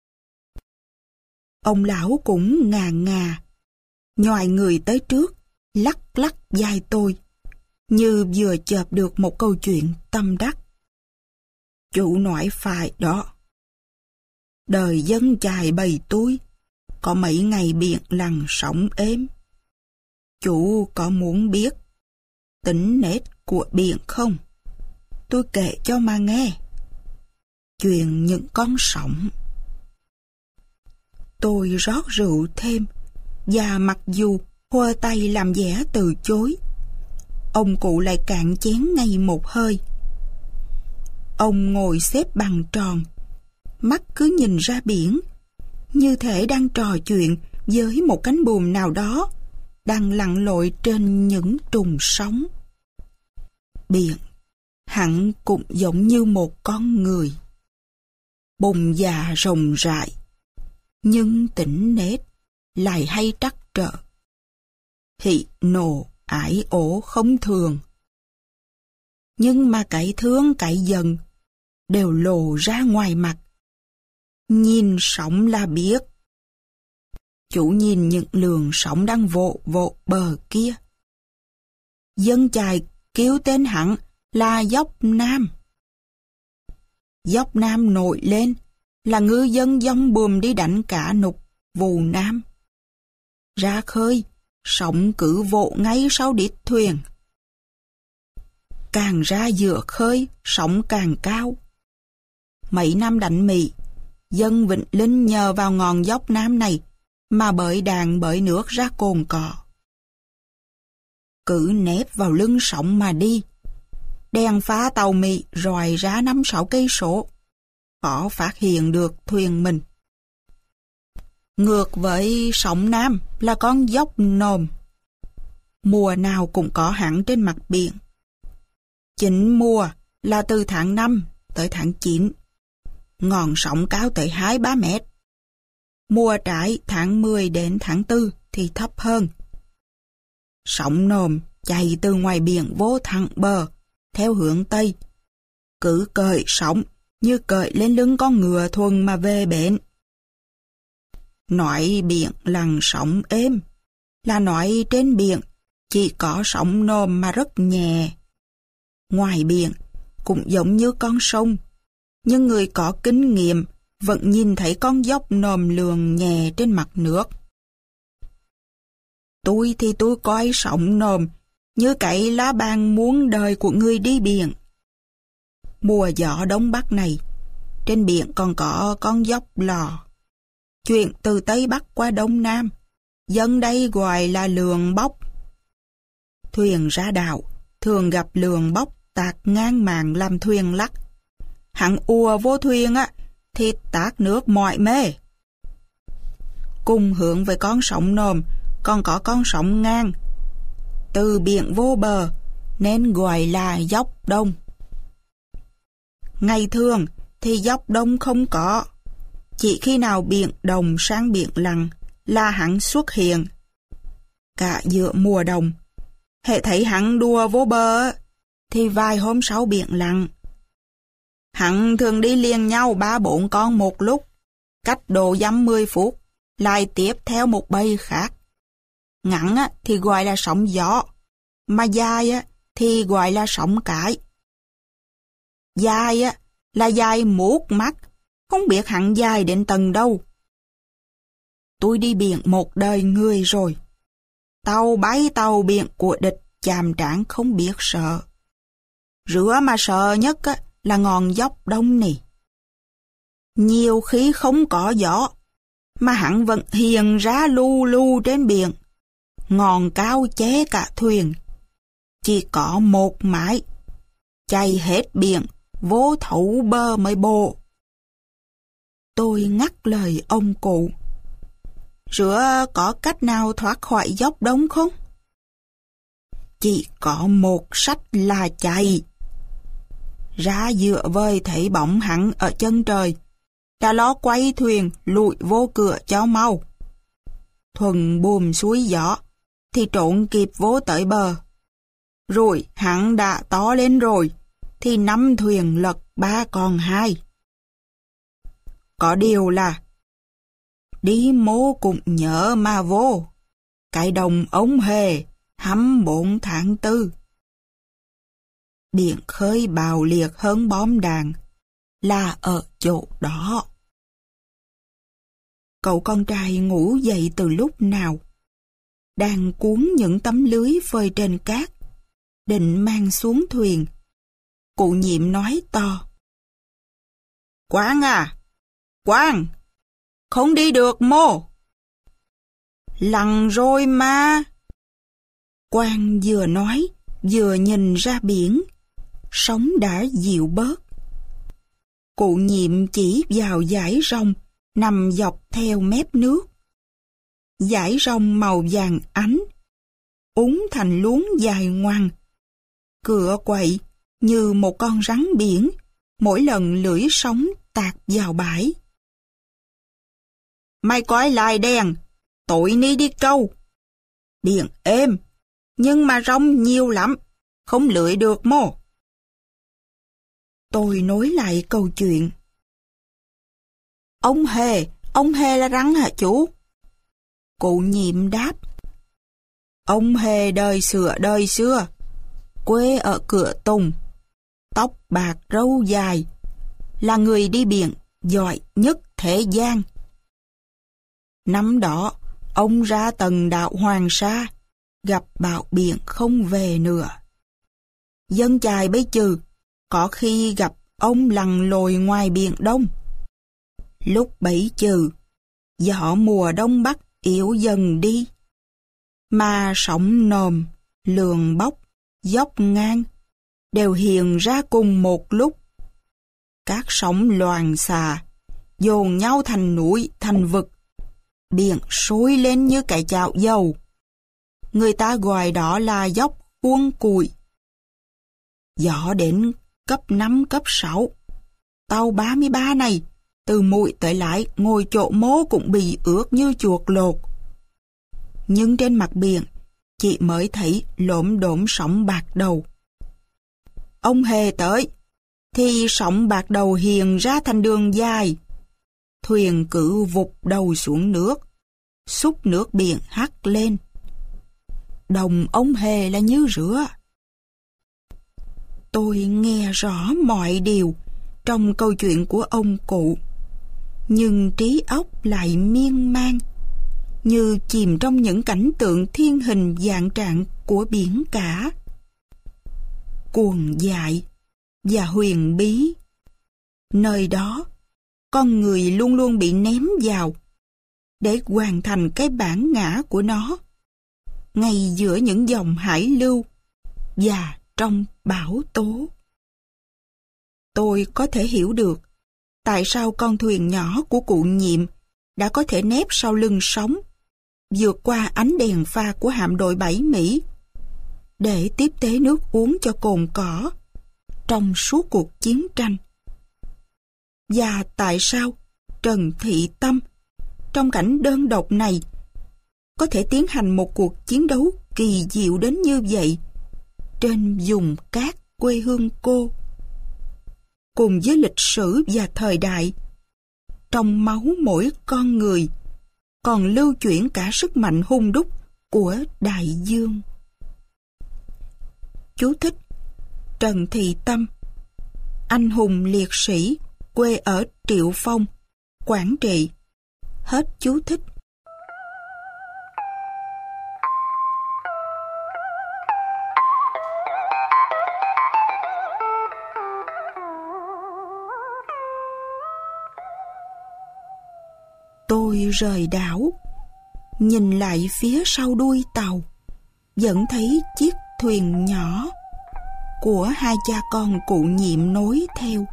Ông lão cũng ngà ngà, nhoài người tới trước, lắc lắc vai tôi, như vừa chợp được một câu chuyện tâm đắc. Chủ nói phải đó. Đời dân chài bầy tôi, có mấy ngày biển lặng sóng êm. Chủ có muốn biết tính nết của biển không? Tôi kể cho mà nghe. Chuyện những con sóng. Tôi rót rượu thêm, và mặc dù hơ tay làm vẻ từ chối, ông cụ lại cạn chén ngay một hơi. Ông ngồi xếp bằng tròn, mắt cứ nhìn ra biển, như thể đang trò chuyện với một cánh buồm nào đó, đang lặn lội trên những trùng sóng. Biển hẳn cũng giống như một con người, bùng già rộng rãi, nhưng tỉnh nết, lại hay trắc trở, hỉ nộ ái ố không thường. Nhưng mà cái thương cái giận đều lộ ra ngoài mặt. Nhìn sóng là biết. Chủ nhìn những luồng sóng đang vỗ vỗ bờ kia. Dân chài kêu tên hắn là Dốc Nam. Dốc Nam nổi lên là ngư dân dông buồm đi đánh cá nục Vù Nam. Ra khơi, sóng cứ vỗ ngay sau đít thuyền. Càng ra giữa khơi, sóng càng cao. Mấy năm đánh Mỹ, dân Vĩnh Linh nhờ vào ngọn dốc Nam này mà bơi đàn bơi nước ra cồn cỏ. Cứ nép vào lưng sóng mà đi. Đèn phá tàu Mỹ rọi ra năm sáu cây số, khó phát hiện được thuyền mình. Ngược với sóng Nam là con dốc Nồm. Mùa nào cũng có hẳn trên mặt biển. Chính mùa là từ tháng năm tới tháng chín. Ngọn sóng cao tới hai ba mét. Mùa trái tháng mười đến tháng tư thì thấp hơn. Sóng Nồm chạy từ ngoài biển vô thẳng bờ, theo hướng Tây. Cứ cởi sóng như cởi lên lưng con ngựa thuần mà về bến. Nói biển lằn sóng êm, là nói trên biển chỉ có sóng Nồm mà rất nhẹ. Ngoài biển cũng giống như con sông, nhưng người có kinh nghiệm vẫn nhìn thấy con dốc Nồm lường nhẹ trên mặt nước. Tôi thì tôi coi sóng Nồm như cái lá bàn muôn đời của người đi biển. Mùa gió đông bắc này, trên biển còn có con dốc Lò. Chuyện từ Tây Bắc qua Đông Nam, dân đây gọi là lường bốc. Thuyền ra đảo, thường gặp lường bốc tạc ngang màng làm thuyền lắc. Hắn ùa vô thuyền á, thì tát nước mọi mê. Cùng hướng với con sóng Nồm, còn có con sóng ngang. Từ biển vô bờ, nên gọi là dốc Đông. Ngày thường thì dốc Đông không có. Chỉ khi nào biển Đồng sang biển Lặn là hắn xuất hiện. Cả giữa mùa Đồng, hễ thấy hắn đùa vô bờ, thì vài hôm sau biển Lặn. Hắn thường đi liền nhau ba bốn con một lúc, cách độ dăm mươi phút, lại tiếp theo một bầy khác. Ngắn thì gọi là sóng gió, mà dài thì gọi là sóng cái. Dài là dài muốt mắt, không biết hẳn dài đến tầng đâu. Tôi đi biển một đời người rồi. Tàu bay tàu biển của địch chàm trán không biết sợ. Rửa mà sợ nhất là ngọn dốc Đông này. Nhiều khi không có gió, mà hắn vẫn hiền ra lu lu trên biển. Ngọn cao ché cả thuyền. Chỉ có một mái. Chạy hết biển, vô thấu bờ mới bộ. Tôi ngắt lời ông cụ. Rửa có cách nào thoát khỏi dốc Đông không? Chỉ có một sách là chạy. Ra dựa vời thấy bóng hắn ở chân trời, đã lo quay thuyền lụi vô cửa cho mau. Thuần buồm suối gió, thì trộn kịp vô tới bờ. Rồi hắn đã to lên rồi, thì năm thuyền lật ba còn hai. Có điều là, đi mô cũng nhớ mà vô, cái đồng ống hề, hăm bốn tháng tư. Biển khơi bào liệt hơn bom đạn, là ở chỗ đó. Cậu con trai ngủ dậy từ lúc nào? Đang cuốn những tấm lưới phơi trên cát, định mang xuống thuyền. Cụ nhiệm nói to. Quang à! Quang! Không đi được mô! Lặn rồi mà! Quang vừa nói, vừa nhìn ra biển. Sóng đã dịu bớt. Cụ Nhiệm chỉ vào dải rong nằm dọc theo mép nước. Dải rong màu vàng ánh, uốn thành luống dài ngoằng, cựa quậy như một con rắn biển mỗi lần lưỡi sóng tạt vào bãi. Mày coi lại đèn, tụi ni đi câu. Biển êm, nhưng mà rong nhiều lắm, không lưỡi được mô. Tôi nối lại câu chuyện. Ông Hề, ông Hề là rắn hả chú? Cụ Nhiệm đáp. Ông Hề đời xưa đời xưa, quê ở Cửa Tùng, tóc bạc râu dài, là người đi biển giỏi nhất thế gian. Năm đó, ông ra tầng đảo Hoàng Sa, gặp bão biển không về nữa. Dân chài bấy chừ, có khi gặp ông lặn lội ngoài biển Đông. Lúc bấy chừ, gió mùa Đông Bắc yếu dần đi, mà sóng nồm, lường bốc, dốc ngang đều hiện ra cùng một lúc. Các sóng loàn xà dồn nhau thành núi, thành vực, biển sôi lên như cái chảo dầu. Người ta gọi đó là dốc Khuôn Cùi. Gió đến cấp năm, cấp sáu. Tàu ba mươi ba này, từ mũi tới lái, ngồi chỗ mố cũng bị ướt như chuột lột. Nhưng trên mặt biển, chị mới thấy lốm đốm sóng bạc đầu. Ông Hề tới, thì sóng bạc đầu hiện ra thành đường dài. Thuyền cứ vụt đầu xuống nước, xúc nước biển hắt lên. Đồng ông Hề là như rửa. Tôi nghe rõ mọi điều trong câu chuyện của ông cụ, nhưng trí óc lại miên man, như chìm trong những cảnh tượng thiên hình vạn trạng của biển cả. Cuồng dại và huyền bí. Nơi đó, con người luôn luôn bị ném vào để hoàn thành cái bản ngã của nó, ngay giữa những dòng hải lưu và trong bão tố. Tôi có thể hiểu được tại sao con thuyền nhỏ của cụ Nhiệm đã có thể nép sau lưng sóng, vượt qua ánh đèn pha của hạm đội bảy Mỹ, để tiếp tế nước uống cho cồn cỏ trong suốt cuộc chiến tranh. Và tại sao Trần Thị Tâm, trong cảnh đơn độc này, có thể tiến hành một cuộc chiến đấu kỳ diệu đến như vậy trên vùng cát quê hương cô. Cùng với lịch sử và thời đại, trong máu mỗi con người còn lưu chuyển cả sức mạnh hung đúc của đại dương. Chú thích: Trần Thị Tâm, anh hùng liệt sĩ, quê ở Triệu Phong, Quảng Trị. Hết chú thích. Tôi rời đảo, nhìn lại phía sau đuôi tàu, vẫn thấy chiếc thuyền nhỏ của hai cha con cụ Nhiệm nối theo.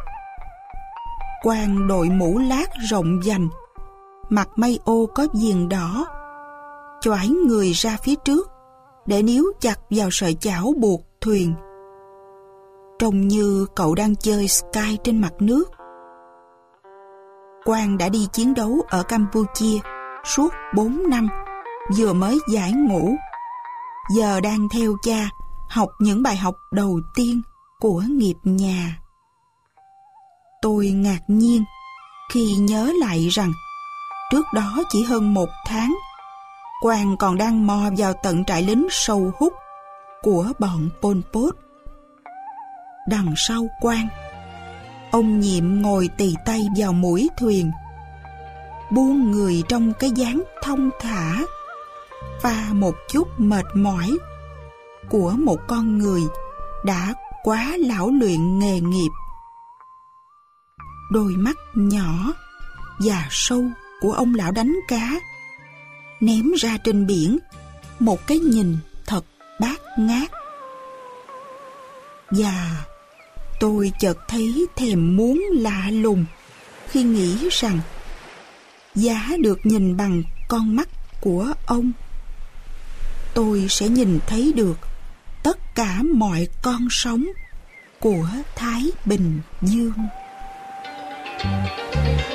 Quang đội mũ lát rộng vành, mặt mây ô có viền đỏ, choải người ra phía trước để níu chặt vào sợi chảo buộc thuyền. Trông như cậu đang chơi sky trên mặt nước. Quang đã đi chiến đấu ở Campuchia suốt bốn năm, vừa mới giải ngũ, giờ đang theo cha học những bài học đầu tiên của nghiệp nhà. Tôi ngạc nhiên khi nhớ lại rằng trước đó chỉ hơn một tháng, Quang còn đang mò vào tận trại lính sâu hút của bọn Pol Pot. Đằng sau Quang, ông Nhiệm ngồi tì tay vào mũi thuyền, buông người trong cái dáng thong thả và một chút mệt mỏi của một con người đã quá lão luyện nghề nghiệp. Đôi mắt nhỏ và sâu của ông lão đánh cá ném ra trên biển một cái nhìn thật bát ngát. Và Tôi chợt thấy thèm muốn lạ lùng khi nghĩ rằng giá được nhìn bằng con mắt của ông, tôi sẽ nhìn thấy được tất cả mọi con sóng của Thái Bình Dương.